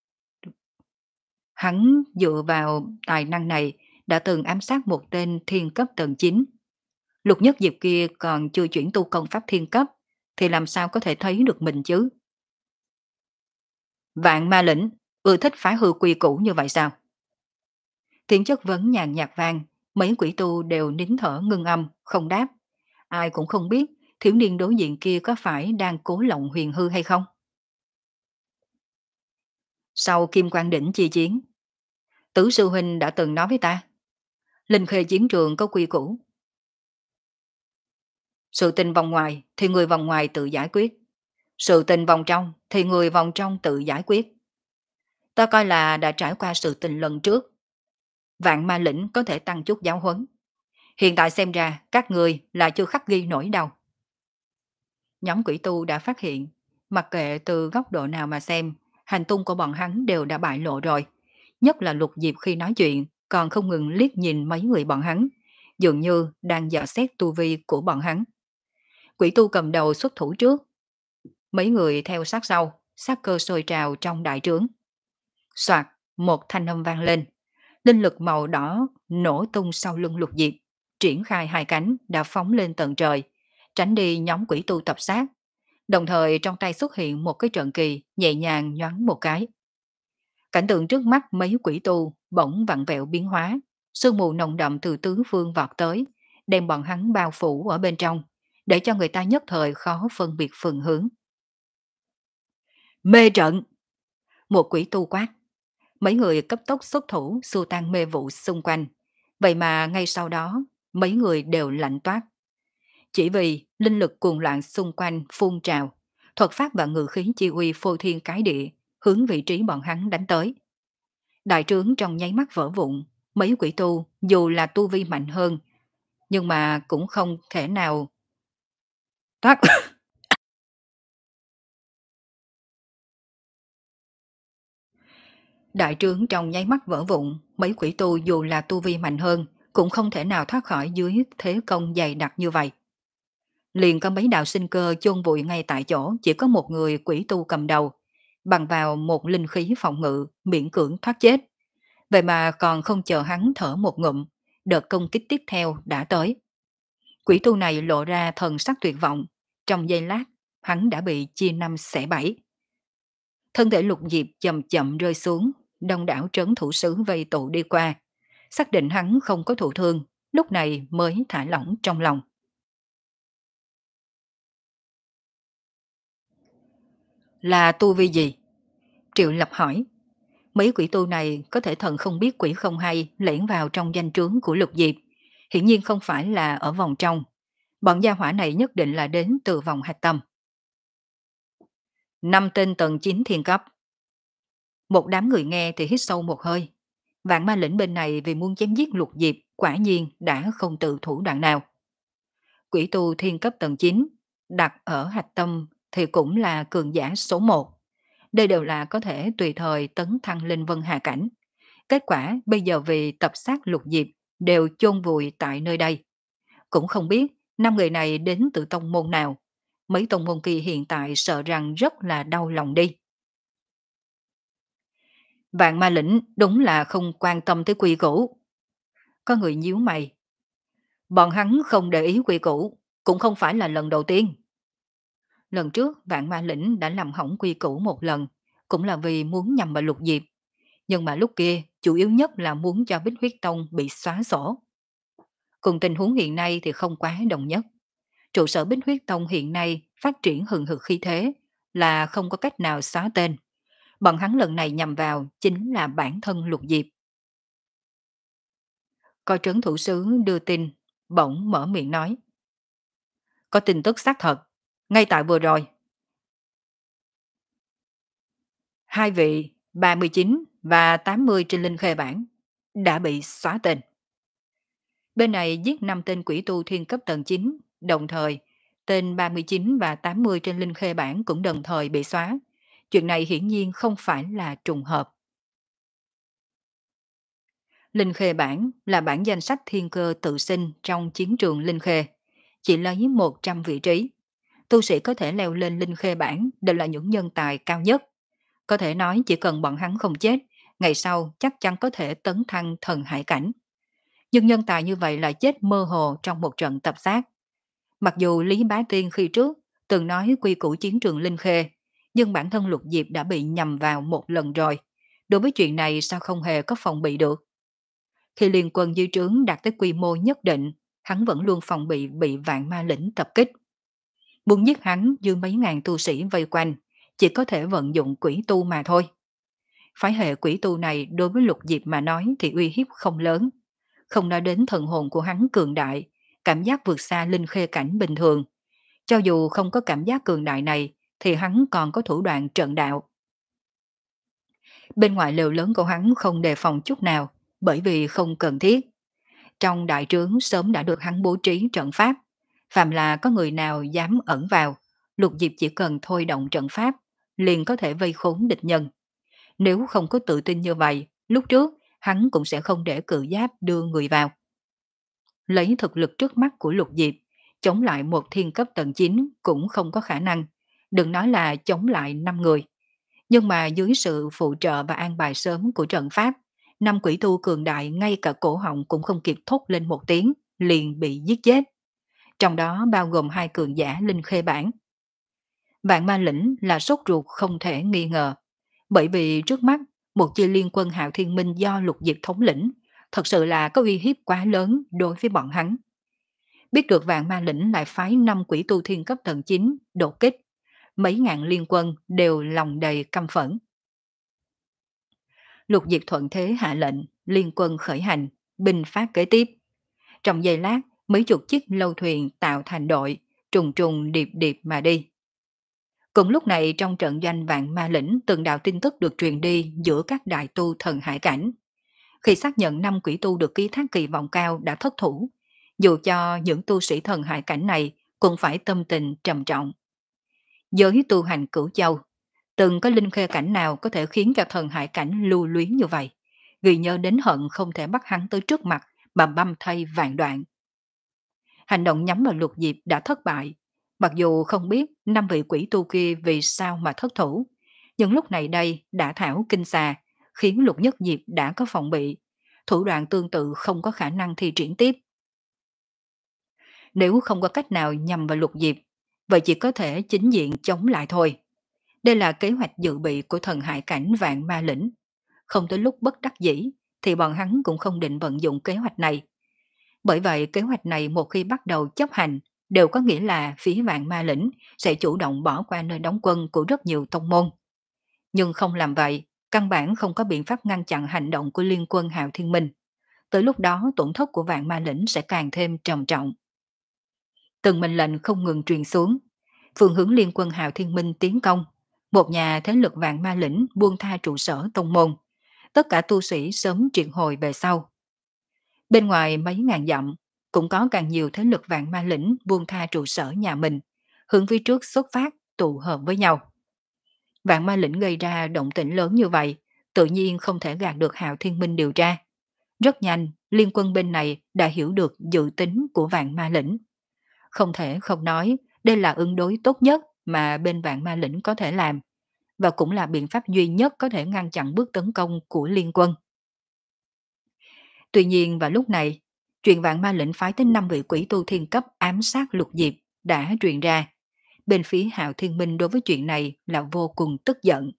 Hắn dựa vào tài năng này đã từng ám sát một tên thiên cấp tầng chín. Lục Nhất Diệp kia còn chưa chuyển tu công pháp thiên cấp, thì làm sao có thể thấy được mình chứ? Vạn ma lĩnh, ưa thích phá hư quy củ như vậy sao? Tiếng chất vấn nhàn nhạt vang, mấy quỷ tu đều nín thở ngưng âm, không đáp. Ai cũng không biết thiếu niên đối diện kia có phải đang cố lộng huyền hư hay không. Sau Kim Quang Đỉnh chi chiến, Tử sư huynh đã từng nói với ta, linh khê chiến trường có quy củ. Sự tình vòng ngoài thì người vòng ngoài tự giải quyết. Sự tình vòng trong thì người vòng trong tự giải quyết. Ta coi là đã trải qua sự tình lần trước. Vạn ma lĩnh có thể tăng chút giáo huấn. Hiện tại xem ra các người là chưa khắc ghi nổi đâu. Nhóm quỷ tu đã phát hiện, mặc kệ từ góc độ nào mà xem, hành tung của bọn hắn đều đã bại lộ rồi. Nhất là Lục Diệp khi nói chuyện, còn không ngừng liếc nhìn mấy người bọn hắn, dường như đang dò xét tu vi của bọn hắn. Quỷ tu cầm đầu xuất thủ trước, mấy người theo sát sau, sát cơ sôi trào trong đại trướng. Soạt, một thanh âm vang lên, linh lực màu đỏ nổ tung sau lưng Lục Diệp, triển khai hai cánh đã phóng lên tận trời, tránh đi nhóm quỷ tu tập sát. Đồng thời trong tay xuất hiện một cái trận kỳ nhẹ nhàng nhoáng một cái. Cảnh tượng trước mắt mấy quỷ tu bỗng vặn vẹo biến hóa, sương mù nồng đậm từ tứ phương vọt tới, đem bọn hắn bao phủ ở bên trong, để cho người ta nhất thời khó phân biệt phương hướng. Mê trận! Một quỷ tu quát. Mấy người cấp tốc xuất thủ xua tan mê vụ xung quanh. Vậy mà ngay sau đó, mấy người đều lạnh toát. Chỉ vì linh lực cuồng loạn xung quanh phun trào, thuật pháp và ngự khí chi uy phô thiên cái địa, hướng vị trí bọn hắn đánh tới. Đại trướng trong nháy mắt vỡ vụn, mấy quỷ tu dù là tu vi mạnh hơn, nhưng mà cũng không thể nào thoát. Đại trướng trong nháy mắt vỡ vụn, mấy quỷ tu dù là tu vi mạnh hơn, cũng không thể nào thoát khỏi dưới thế công dày đặc như vậy. Liền có mấy đạo sinh cơ chôn vùi ngay tại chỗ, chỉ có một người quỷ tu cầm đầu, bằng vào một linh khí phòng ngự, miễn cưỡng thoát chết. Vậy mà còn không chờ hắn thở một ngụm, đợt công kích tiếp theo đã tới. Quỷ tu này lộ ra thần sắc tuyệt vọng, trong giây lát, hắn đã bị chia năm xẻ bảy. Thân thể Lục Diệp chậm chậm rơi xuống, đông đảo trấn thủ sứ vây tụ đi qua. Xác định hắn không có thụ thương, lúc này mới thả lỏng trong lòng. Là tu vi gì? Triệu Lập hỏi. Mấy quỷ tu này có thể thần không biết quỷ không hay lẻn vào trong danh trướng của Lục Diệp. Hiển nhiên không phải là ở vòng trong. Bọn gia hỏa này nhất định là đến từ vòng hạch tâm. Năm tên tầng chín thiên cấp. Một đám người nghe thì hít sâu một hơi. Vạn ma lĩnh bên này vì muốn chém giết Lục Diệp quả nhiên đã không tự thủ đoạn nào. Quỷ tu thiên cấp tầng chín đặt ở hạch tâm thì cũng là cường giả số một. Đây đều là có thể tùy thời tấn thăng lên vân hà cảnh. Kết quả bây giờ vì tập sát Lục Diệp đều chôn vùi tại nơi đây. Cũng không biết năm người này đến từ tông môn nào. Mấy tông môn kia hiện tại sợ rằng rất là đau lòng đi. Vạn ma lĩnh đúng là không quan tâm tới quy củ. Có người nhíu mày. Bọn hắn không để ý quy củ, cũng không phải là lần đầu tiên. Lần trước vạn ma lĩnh đã làm hỏng quy củ một lần, cũng là vì muốn nhằm vào Lục Diệp. Nhưng mà lúc kia chủ yếu nhất là muốn cho Bích Huyết Tông bị xóa sổ. Cùng tình huống hiện nay thì không quá đồng nhất. Trụ sở Bích Huyết Tông hiện nay phát triển hừng hực khí thế là không có cách nào xóa tên. Bọn hắn lần này nhằm vào chính là bản thân Lục Diệp. Coi trấn thủ sứ đưa tin, bỗng mở miệng nói. Có tin tức xác thật, ngay tại vừa rồi. Hai vị ba mươi chín và tám mươi trên linh khê bản đã bị xóa tên. Bên này giết năm tên quỷ tu thiên cấp tầng chín, đồng thời tên ba mươi chín và tám mươi trên linh khê bản cũng đồng thời bị xóa. Chuyện này hiển nhiên không phải là trùng hợp. Linh khê bản là bản danh sách thiên cơ tự sinh trong chiến trường linh khê. Chỉ lấy một trăm vị trí. Tu sĩ có thể leo lên linh khê bản đều là những nhân tài cao nhất. Có thể nói chỉ cần bọn hắn không chết, ngày sau chắc chắn có thể tấn thăng thần hải cảnh. Nhưng nhân tài như vậy lại chết mơ hồ trong một trận tập sát. Mặc dù Lý Bá Tiên khi trước từng nói quy củ chiến trường linh khê, nhưng bản thân Lục Diệp đã bị nhầm vào một lần rồi. Đối với chuyện này sao không hề có phòng bị được? Khi liên quân dư trướng đạt tới quy mô nhất định, hắn vẫn luôn phòng bị bị vạn ma lĩnh tập kích. Muốn giết hắn dư mấy ngàn tu sĩ vây quanh, chỉ có thể vận dụng quỷ tu mà thôi. Phái hệ quỷ tu này đối với Lục Diệp mà nói thì uy hiếp không lớn. Không nói đến thần hồn của hắn cường đại, cảm giác vượt xa linh khê cảnh bình thường. Cho dù không có cảm giác cường đại này, thì hắn còn có thủ đoạn trận đạo. Bên ngoài lều lớn của hắn không đề phòng chút nào, bởi vì không cần thiết. Trong đại trướng sớm đã được hắn bố trí trận pháp. Phàm là có người nào dám ẩn vào, Lục Diệp chỉ cần thôi động trận pháp, liền có thể vây khốn địch nhân. Nếu không có tự tin như vậy, lúc trước hắn cũng sẽ không để cự giáp đưa người vào. Lấy thực lực trước mắt của Lục Diệp, chống lại một thiên cấp tầng chín cũng không có khả năng, đừng nói là chống lại năm người. Nhưng mà dưới sự phụ trợ và an bài sớm của trận pháp, năm quỷ tu cường đại ngay cả cổ họng cũng không kịp thốt lên một tiếng, liền bị giết chết. Trong đó bao gồm hai cường giả linh khê bản. Vạn ma lĩnh là sốt ruột không thể nghi ngờ, bởi vì trước mắt một chi liên quân Hạo Thiên Minh do Lục Diệp thống lĩnh, thật sự là có uy hiếp quá lớn đối với bọn hắn. Biết được vạn ma lĩnh lại phái năm quỷ tu thiên cấp tầng chín đột kích, mấy ngàn liên quân đều lòng đầy căm phẫn. Lục Diệp thuận thế hạ lệnh, liên quân khởi hành, binh phát kế tiếp. Trong giây lát, mấy chục chiếc lâu thuyền tạo thành đội, trùng trùng điệp điệp mà đi. Cùng lúc này trong trận doanh vạn ma lĩnh từng đạo tin tức được truyền đi giữa các đại tu thần hải cảnh. Khi xác nhận năm quỷ tu được ký thác kỳ vọng cao đã thất thủ, dù cho những tu sĩ thần hải cảnh này cũng phải tâm tình trầm trọng. Giới tu hành cửu châu, từng có linh khê cảnh nào có thể khiến cho thần hải cảnh lưu luyến như vậy, vì nhớ đến hận không thể bắt hắn tới trước mặt mà băm thây vạn đoạn. Hành động nhắm vào Lục Diệp đã thất bại, mặc dù không biết năm vị quỷ tu kia vì sao mà thất thủ, nhưng lúc này đây đã thảo kinh xà, khiến Lục Nhất Diệp đã có phòng bị, thủ đoạn tương tự không có khả năng thi triển tiếp. Nếu không có cách nào nhằm vào Lục Diệp, vậy chỉ có thể chính diện chống lại thôi. Đây là kế hoạch dự bị của thần hải cảnh vạn ma lĩnh. Không tới lúc bất đắc dĩ, thì bọn hắn cũng không định vận dụng kế hoạch này. Bởi vậy kế hoạch này một khi bắt đầu chấp hành đều có nghĩa là phía Vạn Ma Lĩnh sẽ chủ động bỏ qua nơi đóng quân của rất nhiều tông môn. Nhưng không làm vậy, căn bản không có biện pháp ngăn chặn hành động của liên quân Hạo Thiên Minh. Tới lúc đó tổn thất của Vạn Ma Lĩnh sẽ càng thêm trầm trọng. Từng mệnh lệnh không ngừng truyền xuống, phương hướng liên quân Hạo Thiên Minh tiến công, một nhà thế lực Vạn Ma Lĩnh buông tha trụ sở tông môn, tất cả tu sĩ sớm triệt hồi về sau. Bên ngoài mấy ngàn dặm, cũng có càng nhiều thế lực Vạn Ma Lĩnh buông tha trụ sở nhà mình, hướng phía trước xuất phát, tụ hợp với nhau. Vạn Ma Lĩnh gây ra động tĩnh lớn như vậy, tự nhiên không thể gạt được Hạo Thiên Minh điều tra. Rất nhanh, liên quân bên này đã hiểu được dự tính của Vạn Ma Lĩnh. Không thể không nói, đây là ứng đối tốt nhất mà bên Vạn Ma Lĩnh có thể làm, và cũng là biện pháp duy nhất có thể ngăn chặn bước tấn công của liên quân. Tuy nhiên vào lúc này, chuyện Vạn Ma Lĩnh phái tới năm vị quỷ tu thiên cấp ám sát Lục Diệp đã truyền ra. Bên phía Hạo Thiên Minh đối với chuyện này là vô cùng tức giận.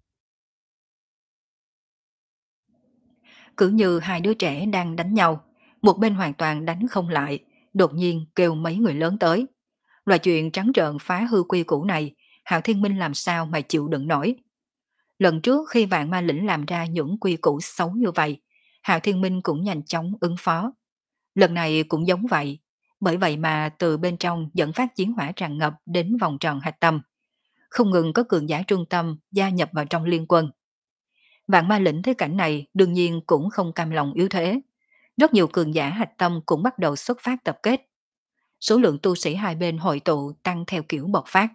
Cứ như hai đứa trẻ đang đánh nhau, một bên hoàn toàn đánh không lại, đột nhiên kêu mấy người lớn tới. Loại chuyện trắng trợn phá hư quy củ này, Hạo Thiên Minh làm sao mà chịu đựng nổi. Lần trước khi Vạn Ma Lĩnh làm ra những quy củ xấu như vậy, Hạo Thiên Minh cũng nhanh chóng ứng phó. Lần này cũng giống vậy, bởi vậy mà từ bên trong dẫn phát chiến hỏa tràn ngập đến vòng tròn hạch tâm. Không ngừng có cường giả trung tâm gia nhập vào trong liên quân. Vạn Ma Lĩnh thấy cảnh này đương nhiên cũng không cam lòng yếu thế. Rất nhiều cường giả hạch tâm cũng bắt đầu xuất phát tập kết. Số lượng tu sĩ hai bên hội tụ tăng theo kiểu bộc phát.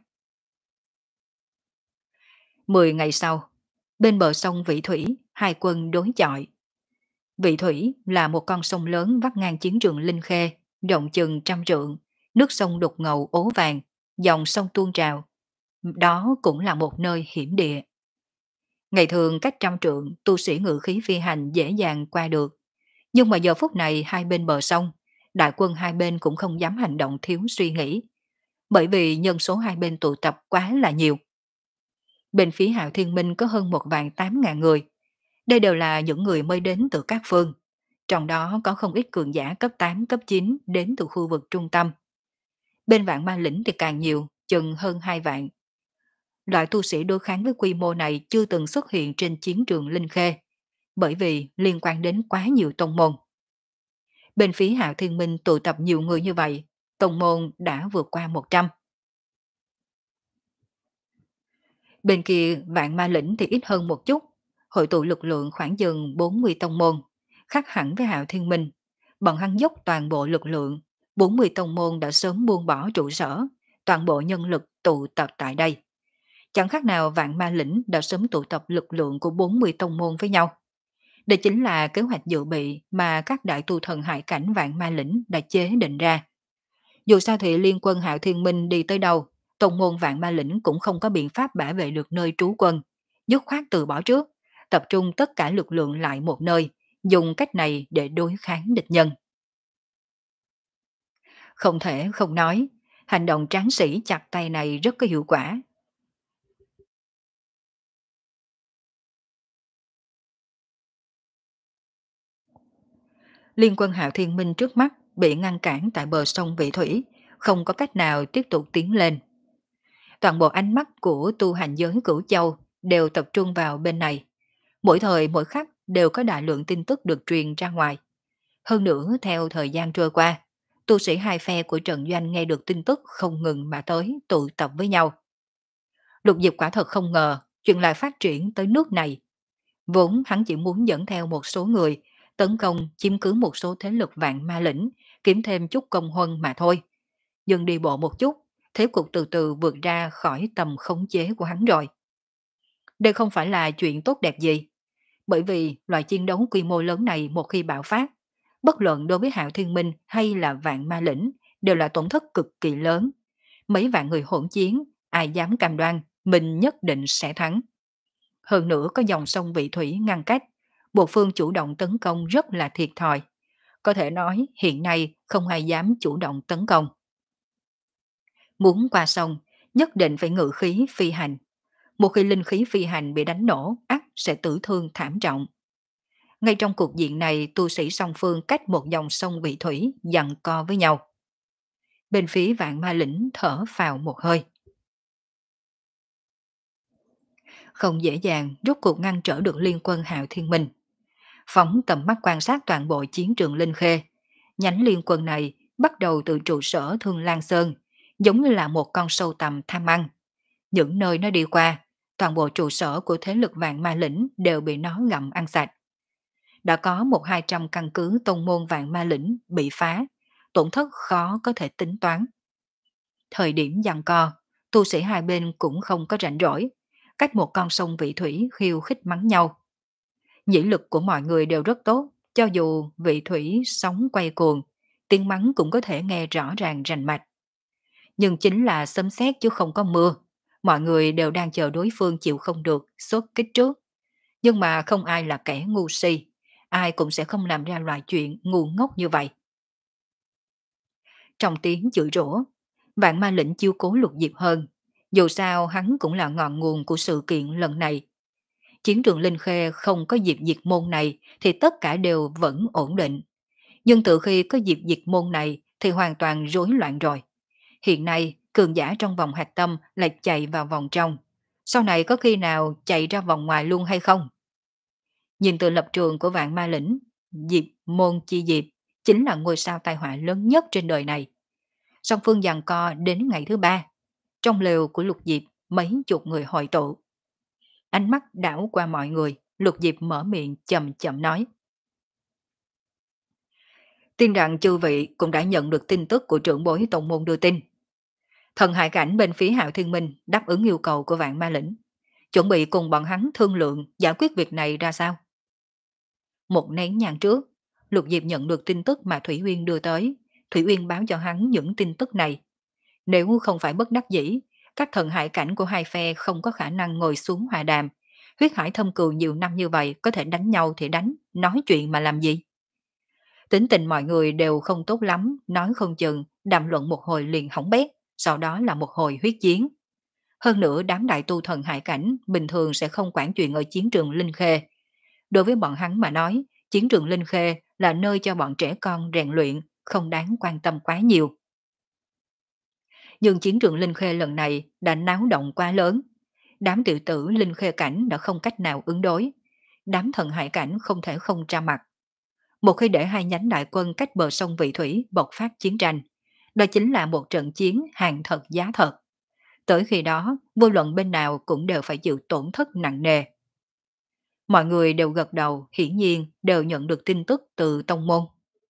Mười ngày sau, bên bờ sông Vị Thủy, hai quân đối chọi. Vị Thủy là một con sông lớn vắt ngang chiến trường Linh Khê, rộng chừng trăm trượng, nước sông đục ngầu ố vàng, dòng sông tuôn trào. Đó cũng là một nơi hiểm địa. Ngày thường cách trăm trượng, tu sĩ ngự khí phi hành dễ dàng qua được. Nhưng mà giờ phút này hai bên bờ sông, đại quân hai bên cũng không dám hành động thiếu suy nghĩ. Bởi vì nhân số hai bên tụ tập quá là nhiều. Bên phía Hạo Thiên Minh có hơn một vạn tám ngàn người. Đây đều là những người mới đến từ các phương. Trong đó có không ít cường giả cấp tám, cấp chín đến từ khu vực trung tâm. Bên Vạn Ma Lĩnh thì càng nhiều, chừng hơn hai vạn. Loại tu sĩ đối kháng với quy mô này chưa từng xuất hiện trên chiến trường Linh Khê, bởi vì liên quan đến quá nhiều tông môn. Bên phía Hạo Thiên Minh tụ tập nhiều người như vậy, tông môn đã vượt qua một trăm. Bên kia Vạn Ma Lĩnh thì ít hơn một chút, hội tụ lực lượng khoảng chừng bốn mươi tông môn, khác hẳn với Hạo Thiên Minh. Bọn hắn dốc toàn bộ lực lượng, bốn mươi tông môn đã sớm buông bỏ trụ sở, toàn bộ nhân lực tụ tập tại đây. Chẳng khác nào Vạn Ma Lĩnh đã sớm tụ tập lực lượng của bốn mươi tông môn với nhau. Đây chính là kế hoạch dự bị mà các đại tu thần hải cảnh Vạn Ma Lĩnh đã chế định ra. Dù sao thì liên quân Hạo Thiên Minh đi tới đâu, tông môn Vạn Ma Lĩnh cũng không có biện pháp bảo vệ được nơi trú quân. Dứt khoát từ bỏ trước, tập trung tất cả lực lượng lại một nơi, dùng cách này để đối kháng địch nhân. Không thể không nói, hành động tráng sĩ chặt tay này rất có hiệu quả. Liên quân Hạo Thiên Minh trước mắt bị ngăn cản tại bờ sông Vị Thủy, không có cách nào tiếp tục tiến lên. Toàn bộ ánh mắt của tu hành giới Cửu Châu đều tập trung vào bên này. Mỗi thời mỗi khắc đều có đại lượng tin tức được truyền ra ngoài. Hơn nữa theo thời gian trôi qua, tu sĩ hai phe của trận doanh nghe được tin tức không ngừng mà tới tụ tập với nhau. Lục Diệp quả thật không ngờ chuyện lại phát triển tới nước này. Vốn hắn chỉ muốn dẫn theo một số người tấn công chiếm cứ một số thế lực Vạn Ma Lĩnh, kiếm thêm chút công huân mà thôi. Dừng đi bộ một chút, thế cục từ từ vượt ra khỏi tầm khống chế của hắn rồi. Đây không phải là chuyện tốt đẹp gì, bởi vì loại chiến đấu quy mô lớn này một khi bạo phát, bất luận đối với Hạo Thiên Minh hay là Vạn Ma Lĩnh đều là tổn thất cực kỳ lớn. Mấy vạn người hỗn chiến, ai dám cam đoan mình nhất định sẽ thắng. Hơn nữa có dòng sông Vị Thủy ngăn cách, một phương chủ động tấn công rất là thiệt thòi. Có thể nói hiện nay không ai dám chủ động tấn công. Muốn qua sông, nhất định phải ngự khí phi hành. Một khi linh khí phi hành bị đánh nổ, ắt sẽ tử thương thảm trọng. Ngay trong cuộc diện này, tu sĩ song phương cách một dòng sông vị thủy giằng co với nhau. Bên phía Vạn Ma Lĩnh thở phào một hơi. Không dễ dàng rút cuộc ngăn trở được liên quân Hạo Thiên Minh. Phóng tầm mắt quan sát toàn bộ chiến trường Linh Khê, nhánh liên quân này bắt đầu từ trụ sở Thương Lan Sơn, giống như là một con sâu tầm tham ăn. Những nơi nó đi qua, toàn bộ trụ sở của thế lực Vạn Ma Lĩnh đều bị nó gặm ăn sạch. Đã có một hai trăm căn cứ tông môn Vạn Ma Lĩnh bị phá, tổn thất khó có thể tính toán. Thời điểm giằng co, tu sĩ hai bên cũng không có rảnh rỗi, cách một con sông vị thủy khiêu khích mắng nhau. Nhĩ lực của mọi người đều rất tốt, cho dù vị thủy sóng quay cuồng, tiếng mắng cũng có thể nghe rõ ràng rành mạch. Nhưng chính là sấm sét chứ không có mưa, mọi người đều đang chờ đối phương chịu không được, xuất kích trước. Nhưng mà không ai là kẻ ngu si, ai cũng sẽ không làm ra loại chuyện ngu ngốc như vậy. Trong tiếng chửi rủa, Vạn Ma Lĩnh chiêu cố Lục Diệp hơn, dù sao hắn cũng là ngọn nguồn của sự kiện lần này. Chiến trường Linh Khê không có Diệp Diệt môn này thì tất cả đều vẫn ổn định. Nhưng từ khi có Diệp Diệt môn này thì hoàn toàn rối loạn rồi. Hiện nay, cường giả trong vòng hạch tâm lại chạy vào vòng trong. Sau này có khi nào chạy ra vòng ngoài luôn hay không? Nhìn từ lập trường của Vạn Ma Lĩnh, Diệp môn chi Diệp chính là ngôi sao tai họa lớn nhất trên đời này. Song phương giằng co đến ngày thứ ba. Trong lều của Lục Diệp, mấy chục người hội tụ. Ánh mắt đảo qua mọi người, Lục Diệp mở miệng chậm chậm nói. Tin rằng chư vị cũng đã nhận được tin tức của trưởng bối tông môn đưa tin. Thần hại cảnh bên phía Hạo Thiên Minh đáp ứng yêu cầu của Vạn Ma Lĩnh, chuẩn bị cùng bọn hắn thương lượng giải quyết việc này ra sao. Một nén nhang trước, Lục Diệp nhận được tin tức mà Thủy Uyên đưa tới. Thủy Uyên báo cho hắn những tin tức này. Nếu không phải bất đắc dĩ, các thần hại cảnh của hai phe không có khả năng ngồi xuống hòa đàm. Huyết hải thâm cừu nhiều năm như vậy có thể đánh nhau thì đánh, nói chuyện mà làm gì. Tính tình mọi người đều không tốt lắm, nói không chừng, đàm luận một hồi liền hỏng bét, sau đó là một hồi huyết chiến. Hơn nữa đám đại tu thần hại cảnh bình thường sẽ không quản chuyện ở chiến trường Linh Khê. Đối với bọn hắn mà nói, chiến trường Linh Khê là nơi cho bọn trẻ con rèn luyện, không đáng quan tâm quá nhiều. Nhưng chiến trường Linh Khê lần này đã náo động quá lớn. Đám tiểu tử Linh Khê cảnh đã không cách nào ứng đối. Đám thần hải cảnh không thể không ra mặt. Một khi để hai nhánh đại quân cách bờ sông Vị Thủy bộc phát chiến tranh, đó chính là một trận chiến hàng thật giá thật. Tới khi đó, vô luận bên nào cũng đều phải chịu tổn thất nặng nề. Mọi người đều gật đầu, hiển nhiên đều nhận được tin tức từ tông môn.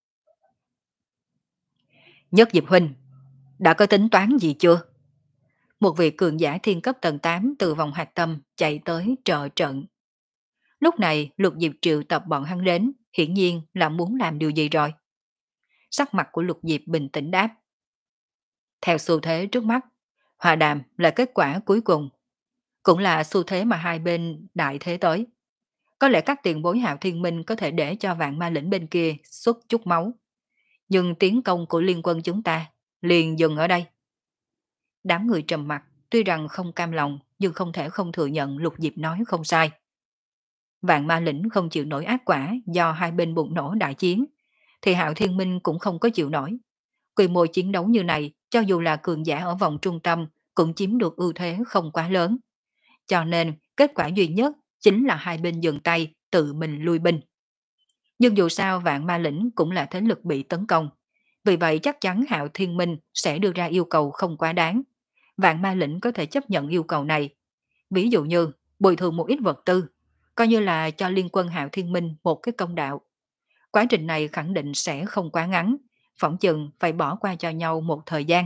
Nhất Diệp Huynh, đã có tính toán gì chưa? Một vị cường giả thiên cấp tầng tám từ vòng hạch tâm chạy tới trợ trận. Lúc này Lục Diệp triệu tập bọn hắn đến, hiển nhiên là muốn làm điều gì rồi. Sắc mặt của Lục Diệp bình tĩnh đáp. Theo xu thế trước mắt, hòa đàm là kết quả cuối cùng. Cũng là xu thế mà hai bên đại thế tới. Có lẽ các tiền bối Hạo Thiên Minh có thể để cho Vạn Ma Lĩnh bên kia xuất chút máu. Nhưng tiến công của liên quân chúng ta liền dừng ở đây. Đám người trầm mặt, tuy rằng không cam lòng nhưng không thể không thừa nhận Lục Diệp nói không sai. Vạn Ma Lĩnh không chịu nổi ác quả do hai bên bùng nổ đại chiến, thì Hạo Thiên Minh cũng không có chịu nổi. Quy mô chiến đấu như này, cho dù là cường giả ở vòng trung tâm, cũng chiếm được ưu thế không quá lớn. Cho nên, kết quả duy nhất chính là hai bên dừng tay, tự mình lui binh. Nhưng dù sao Vạn Ma Lĩnh cũng là thế lực bị tấn công. Vì vậy chắc chắn Hạo Thiên Minh sẽ đưa ra yêu cầu không quá đáng. Vạn Ma Lĩnh có thể chấp nhận yêu cầu này. Ví dụ như bồi thường một ít vật tư, coi như là cho liên quân Hạo Thiên Minh một cái công đạo. Quá trình này khẳng định sẽ không quá ngắn, phỏng chừng phải bỏ qua cho nhau một thời gian.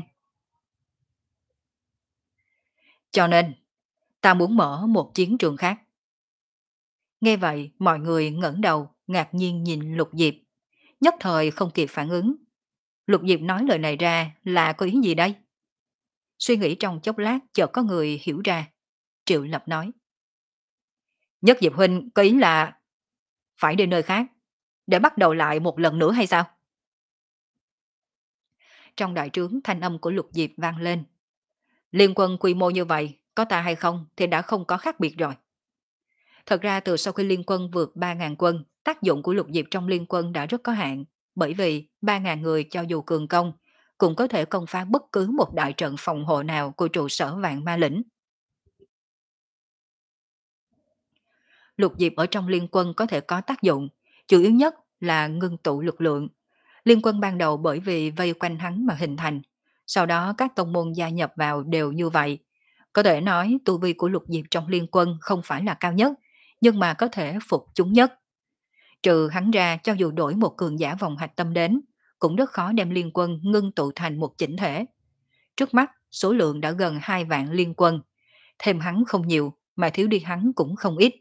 Cho nên, ta muốn mở một chiến trường khác. Nghe vậy, mọi người ngẩng đầu, ngạc nhiên nhìn Lục Diệp. Nhất thời không kịp phản ứng. Lục Diệp nói lời này ra là có ý gì đây? Suy nghĩ trong chốc lát chợt có người hiểu ra. Triệu Lập nói. Nhất Diệp Huynh có ý là phải đi nơi khác, để bắt đầu lại một lần nữa hay sao? Trong đại trướng thanh âm của Lục Diệp vang lên. Liên quân quy mô như vậy, có ta hay không thì đã không có khác biệt rồi. Thật ra từ sau khi liên quân vượt ba ngàn quân, Tác dụng của lục diệp trong liên quân đã rất có hạn, bởi vì ba ngàn người cho dù cường công, cũng có thể công phá bất cứ một đại trận phòng hộ nào của trụ sở vạn ma lĩnh. Lục diệp ở trong liên quân có thể có tác dụng, chủ yếu nhất là ngưng tụ lực lượng. Liên quân ban đầu bởi vì vây quanh hắn mà hình thành, sau đó các tông môn gia nhập vào đều như vậy. Có thể nói tu vi của lục diệp trong liên quân không phải là cao nhất, nhưng mà có thể phục chúng nhất. Trừ hắn ra, cho dù đổi một cường giả vòng hạch tâm đến, cũng rất khó đem liên quân ngưng tụ thành một chỉnh thể. Trước mắt, số lượng đã gần hai vạn liên quân, thêm hắn không nhiều, mà thiếu đi hắn cũng không ít.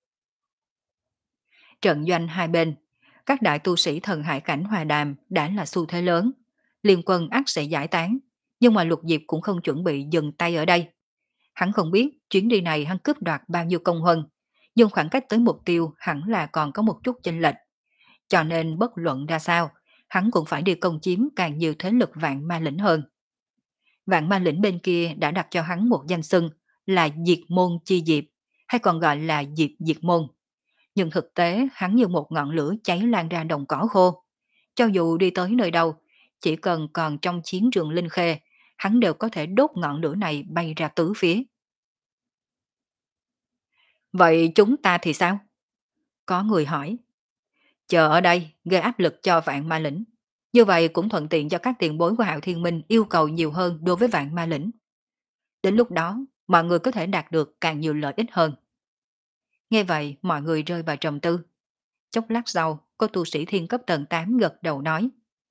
Trận doanh hai bên, các đại tu sĩ thần hải cảnh hòa đàm đã là xu thế lớn, liên quân ắt sẽ giải tán, nhưng mà Lục Diệp cũng không chuẩn bị dừng tay ở đây. Hắn không biết chuyến đi này hắn cướp đoạt bao nhiêu công huân, nhưng khoảng cách tới mục tiêu hẳn là còn có một chút chênh lệch. Cho nên bất luận ra sao, hắn cũng phải đi công chiếm càng nhiều thế lực vạn ma lĩnh hơn. Vạn ma lĩnh bên kia đã đặt cho hắn một danh xưng là Diệt Môn Chi Diệp, hay còn gọi là Diệp Diệt Môn. Nhưng thực tế hắn như một ngọn lửa cháy lan ra đồng cỏ khô. Cho dù đi tới nơi đâu, chỉ cần còn trong chiến trường Linh Khê, hắn đều có thể đốt ngọn lửa này bay ra tứ phía. Vậy chúng ta thì sao? Có người hỏi. Chờ ở đây, gây áp lực cho vạn ma lĩnh. Như vậy cũng thuận tiện cho các tiền bối của Hạo Thiên Minh yêu cầu nhiều hơn đối với vạn ma lĩnh. Đến lúc đó, mọi người có thể đạt được càng nhiều lợi ích hơn. Nghe vậy, mọi người rơi vào trầm tư. Chốc lát sau, có tu sĩ thiên cấp tầng tám gật đầu nói.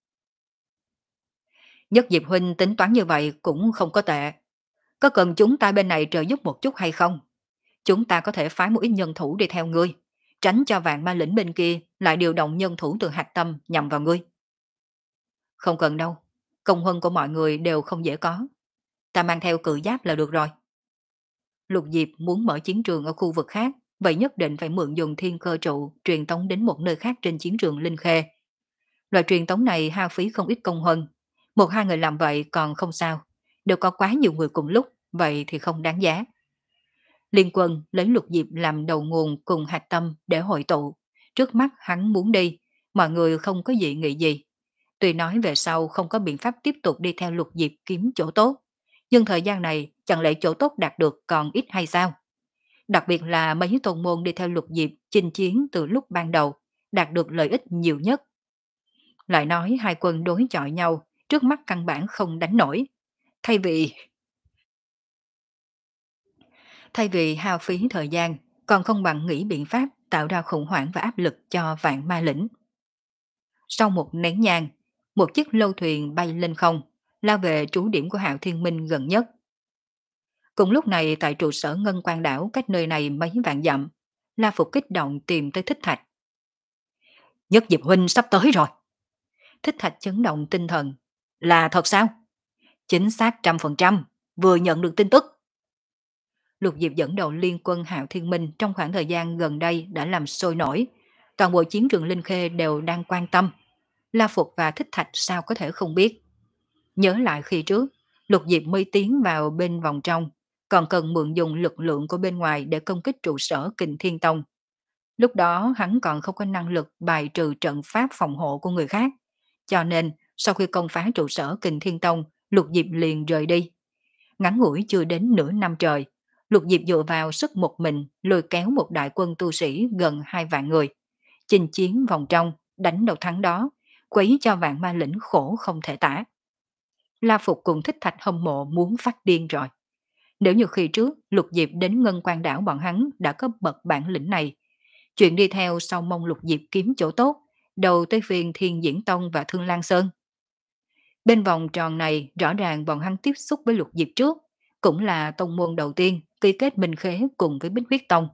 Nhất Diệp Huynh tính toán như vậy cũng không có tệ. Có cần chúng ta bên này trợ giúp một chút hay không? Chúng ta có thể phái một ít nhân thủ đi theo ngươi, tránh cho vạn ma lĩnh bên kia lại điều động nhân thủ từ hạch tâm nhằm vào ngươi. Không cần đâu, công huân của mọi người đều không dễ có. Ta mang theo cự giáp là được rồi. Lục Diệp muốn mở chiến trường ở khu vực khác, vậy nhất định phải mượn dùng thiên cơ trụ truyền tống đến một nơi khác trên chiến trường Linh Khê. Loại truyền tống này hao phí không ít công huân. Một hai người làm vậy còn không sao, đều có quá nhiều người cùng lúc, vậy thì không đáng giá. Liên quân lấy Lục Diệp làm đầu nguồn cùng hạch tâm để hội tụ. Trước mắt hắn muốn đi, mọi người không có dị nghị gì. Tuy nói về sau không có biện pháp tiếp tục đi theo Lục Diệp kiếm chỗ tốt, nhưng thời gian này chẳng lẽ chỗ tốt đạt được còn ít hay sao? Đặc biệt là mấy tôn môn đi theo Lục Diệp chinh chiến từ lúc ban đầu, đạt được lợi ích nhiều nhất. Lại nói hai quân đối chọi nhau, trước mắt căn bản không đánh nổi. Thay vì Thay vì hao phí thời gian, còn không bằng nghĩ biện pháp tạo ra khủng hoảng và áp lực cho vạn ma lĩnh. Sau một nén nhang, một chiếc lâu thuyền bay lên không, lao về trú điểm của Hạo Thiên Minh gần nhất. Cùng lúc này tại trụ sở Ngân Quan đảo cách nơi này mấy vạn dặm, La Phục kích động tìm tới Thích Thạch. Nhất Diệp Huynh sắp tới rồi. Thích Thạch chấn động tinh thần. Là thật sao? Chính xác trăm phần trăm, vừa nhận được tin tức. Lục Diệp dẫn đầu liên quân Hạo Thiên Minh trong khoảng thời gian gần đây đã làm sôi nổi. Toàn bộ chiến trường Linh Khê đều đang quan tâm. La Phục và Thích Thạch sao có thể không biết. Nhớ lại khi trước, Lục Diệp mới tiến vào bên vòng trong, còn cần mượn dùng lực lượng của bên ngoài để công kích trụ sở Kình Thiên Tông. Lúc đó hắn còn không có năng lực bài trừ trận pháp phòng hộ của người khác. Cho nên, sau khi công phá trụ sở Kình Thiên Tông, Lục Diệp liền rời đi. Ngắn ngủi chưa đến nửa năm trời, Lục Diệp dựa vào sức một mình lôi kéo một đại quân tu sĩ gần hai vạn người. Chinh chiến vòng trong, đánh đầu thắng đó, quấy cho vạn ma lĩnh khổ không thể tả. La Phục cùng Thích Thạch hâm mộ muốn phát điên rồi. Nếu như khi trước Lục Diệp đến Ngân Quan đảo bọn hắn đã có bậc bản lĩnh này, chuyện đi theo sau mong Lục Diệp kiếm chỗ tốt, đầu tới phiên Thiên Diễn Tông và Thương Lan Sơn. Bên vòng tròn này rõ ràng bọn hắn tiếp xúc với Lục Diệp trước, cũng là tông môn đầu tiên ký kết minh khế cùng với Bích Huyết Tông.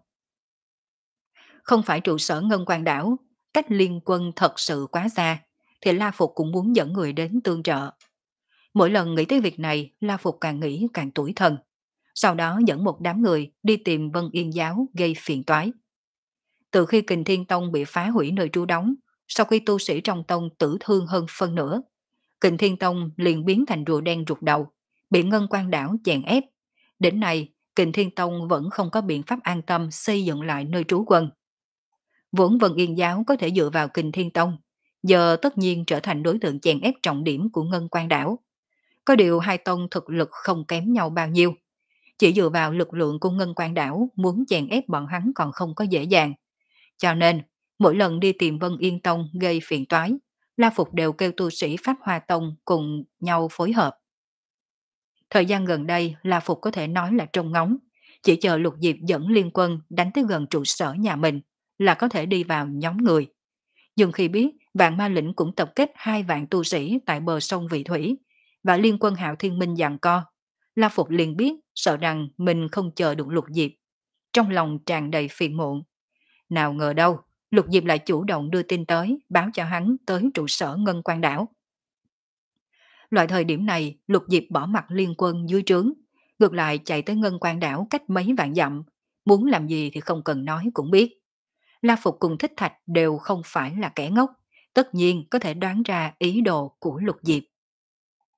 Không phải trụ sở Ngân Quan đảo, cách liên quân thật sự quá xa, thì La Phục cũng muốn dẫn người đến tương trợ. Mỗi lần nghĩ tới việc này, La Phục càng nghĩ càng tủi thân. Sau đó dẫn một đám người đi tìm Vân Yên Giáo gây phiền toái. Từ khi Kình Thiên Tông bị phá hủy nơi trú đóng, sau khi tu sĩ trong tông tử thương hơn phân nửa, Kình Thiên Tông liền biến thành rùa đen rụt đầu, bị Ngân Quan đảo chèn ép. Đến nay, Kình Thiên Tông vẫn không có biện pháp an tâm xây dựng lại nơi trú quân. Vốn Vân Yên giáo có thể dựa vào Kình Thiên Tông, giờ tất nhiên trở thành đối tượng chèn ép trọng điểm của Ngân Quan Đảo. Có điều hai tông thực lực không kém nhau bao nhiêu. Chỉ dựa vào lực lượng của Ngân Quan Đảo muốn chèn ép bọn hắn còn không có dễ dàng. Cho nên, mỗi lần đi tìm Vân Yên Tông gây phiền toái, La Phục đều kêu tu sĩ Pháp Hoa Tông cùng nhau phối hợp. Thời gian gần đây, La Phục có thể nói là trông ngóng, chỉ chờ Lục Diệp dẫn liên quân đánh tới gần trụ sở nhà mình là có thể đi vào nhóm người. Nhưng khi biết Vạn Ma Lĩnh cũng tập kết hai vạn tu sĩ tại bờ sông Vị Thủy và liên quân Hạo Thiên Minh giằng co, La Phục liền biết sợ rằng mình không chờ được Lục Diệp. Trong lòng tràn đầy phiền muộn. Nào ngờ đâu, Lục Diệp lại chủ động đưa tin tới, báo cho hắn tới trụ sở Ngân Quan Đảo. Loại thời điểm này, Lục Diệp bỏ mặt liên quân dưới trướng, ngược lại chạy tới Ngân Quan Đảo cách mấy vạn dặm, muốn làm gì thì không cần nói cũng biết. La Phục cùng Thích Thạch đều không phải là kẻ ngốc, tất nhiên có thể đoán ra ý đồ của Lục Diệp.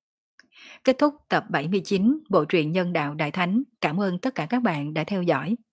Kết thúc tập bảy mươi chín Bộ truyện Nhân Đạo Đại Thánh. Cảm ơn tất cả các bạn đã theo dõi.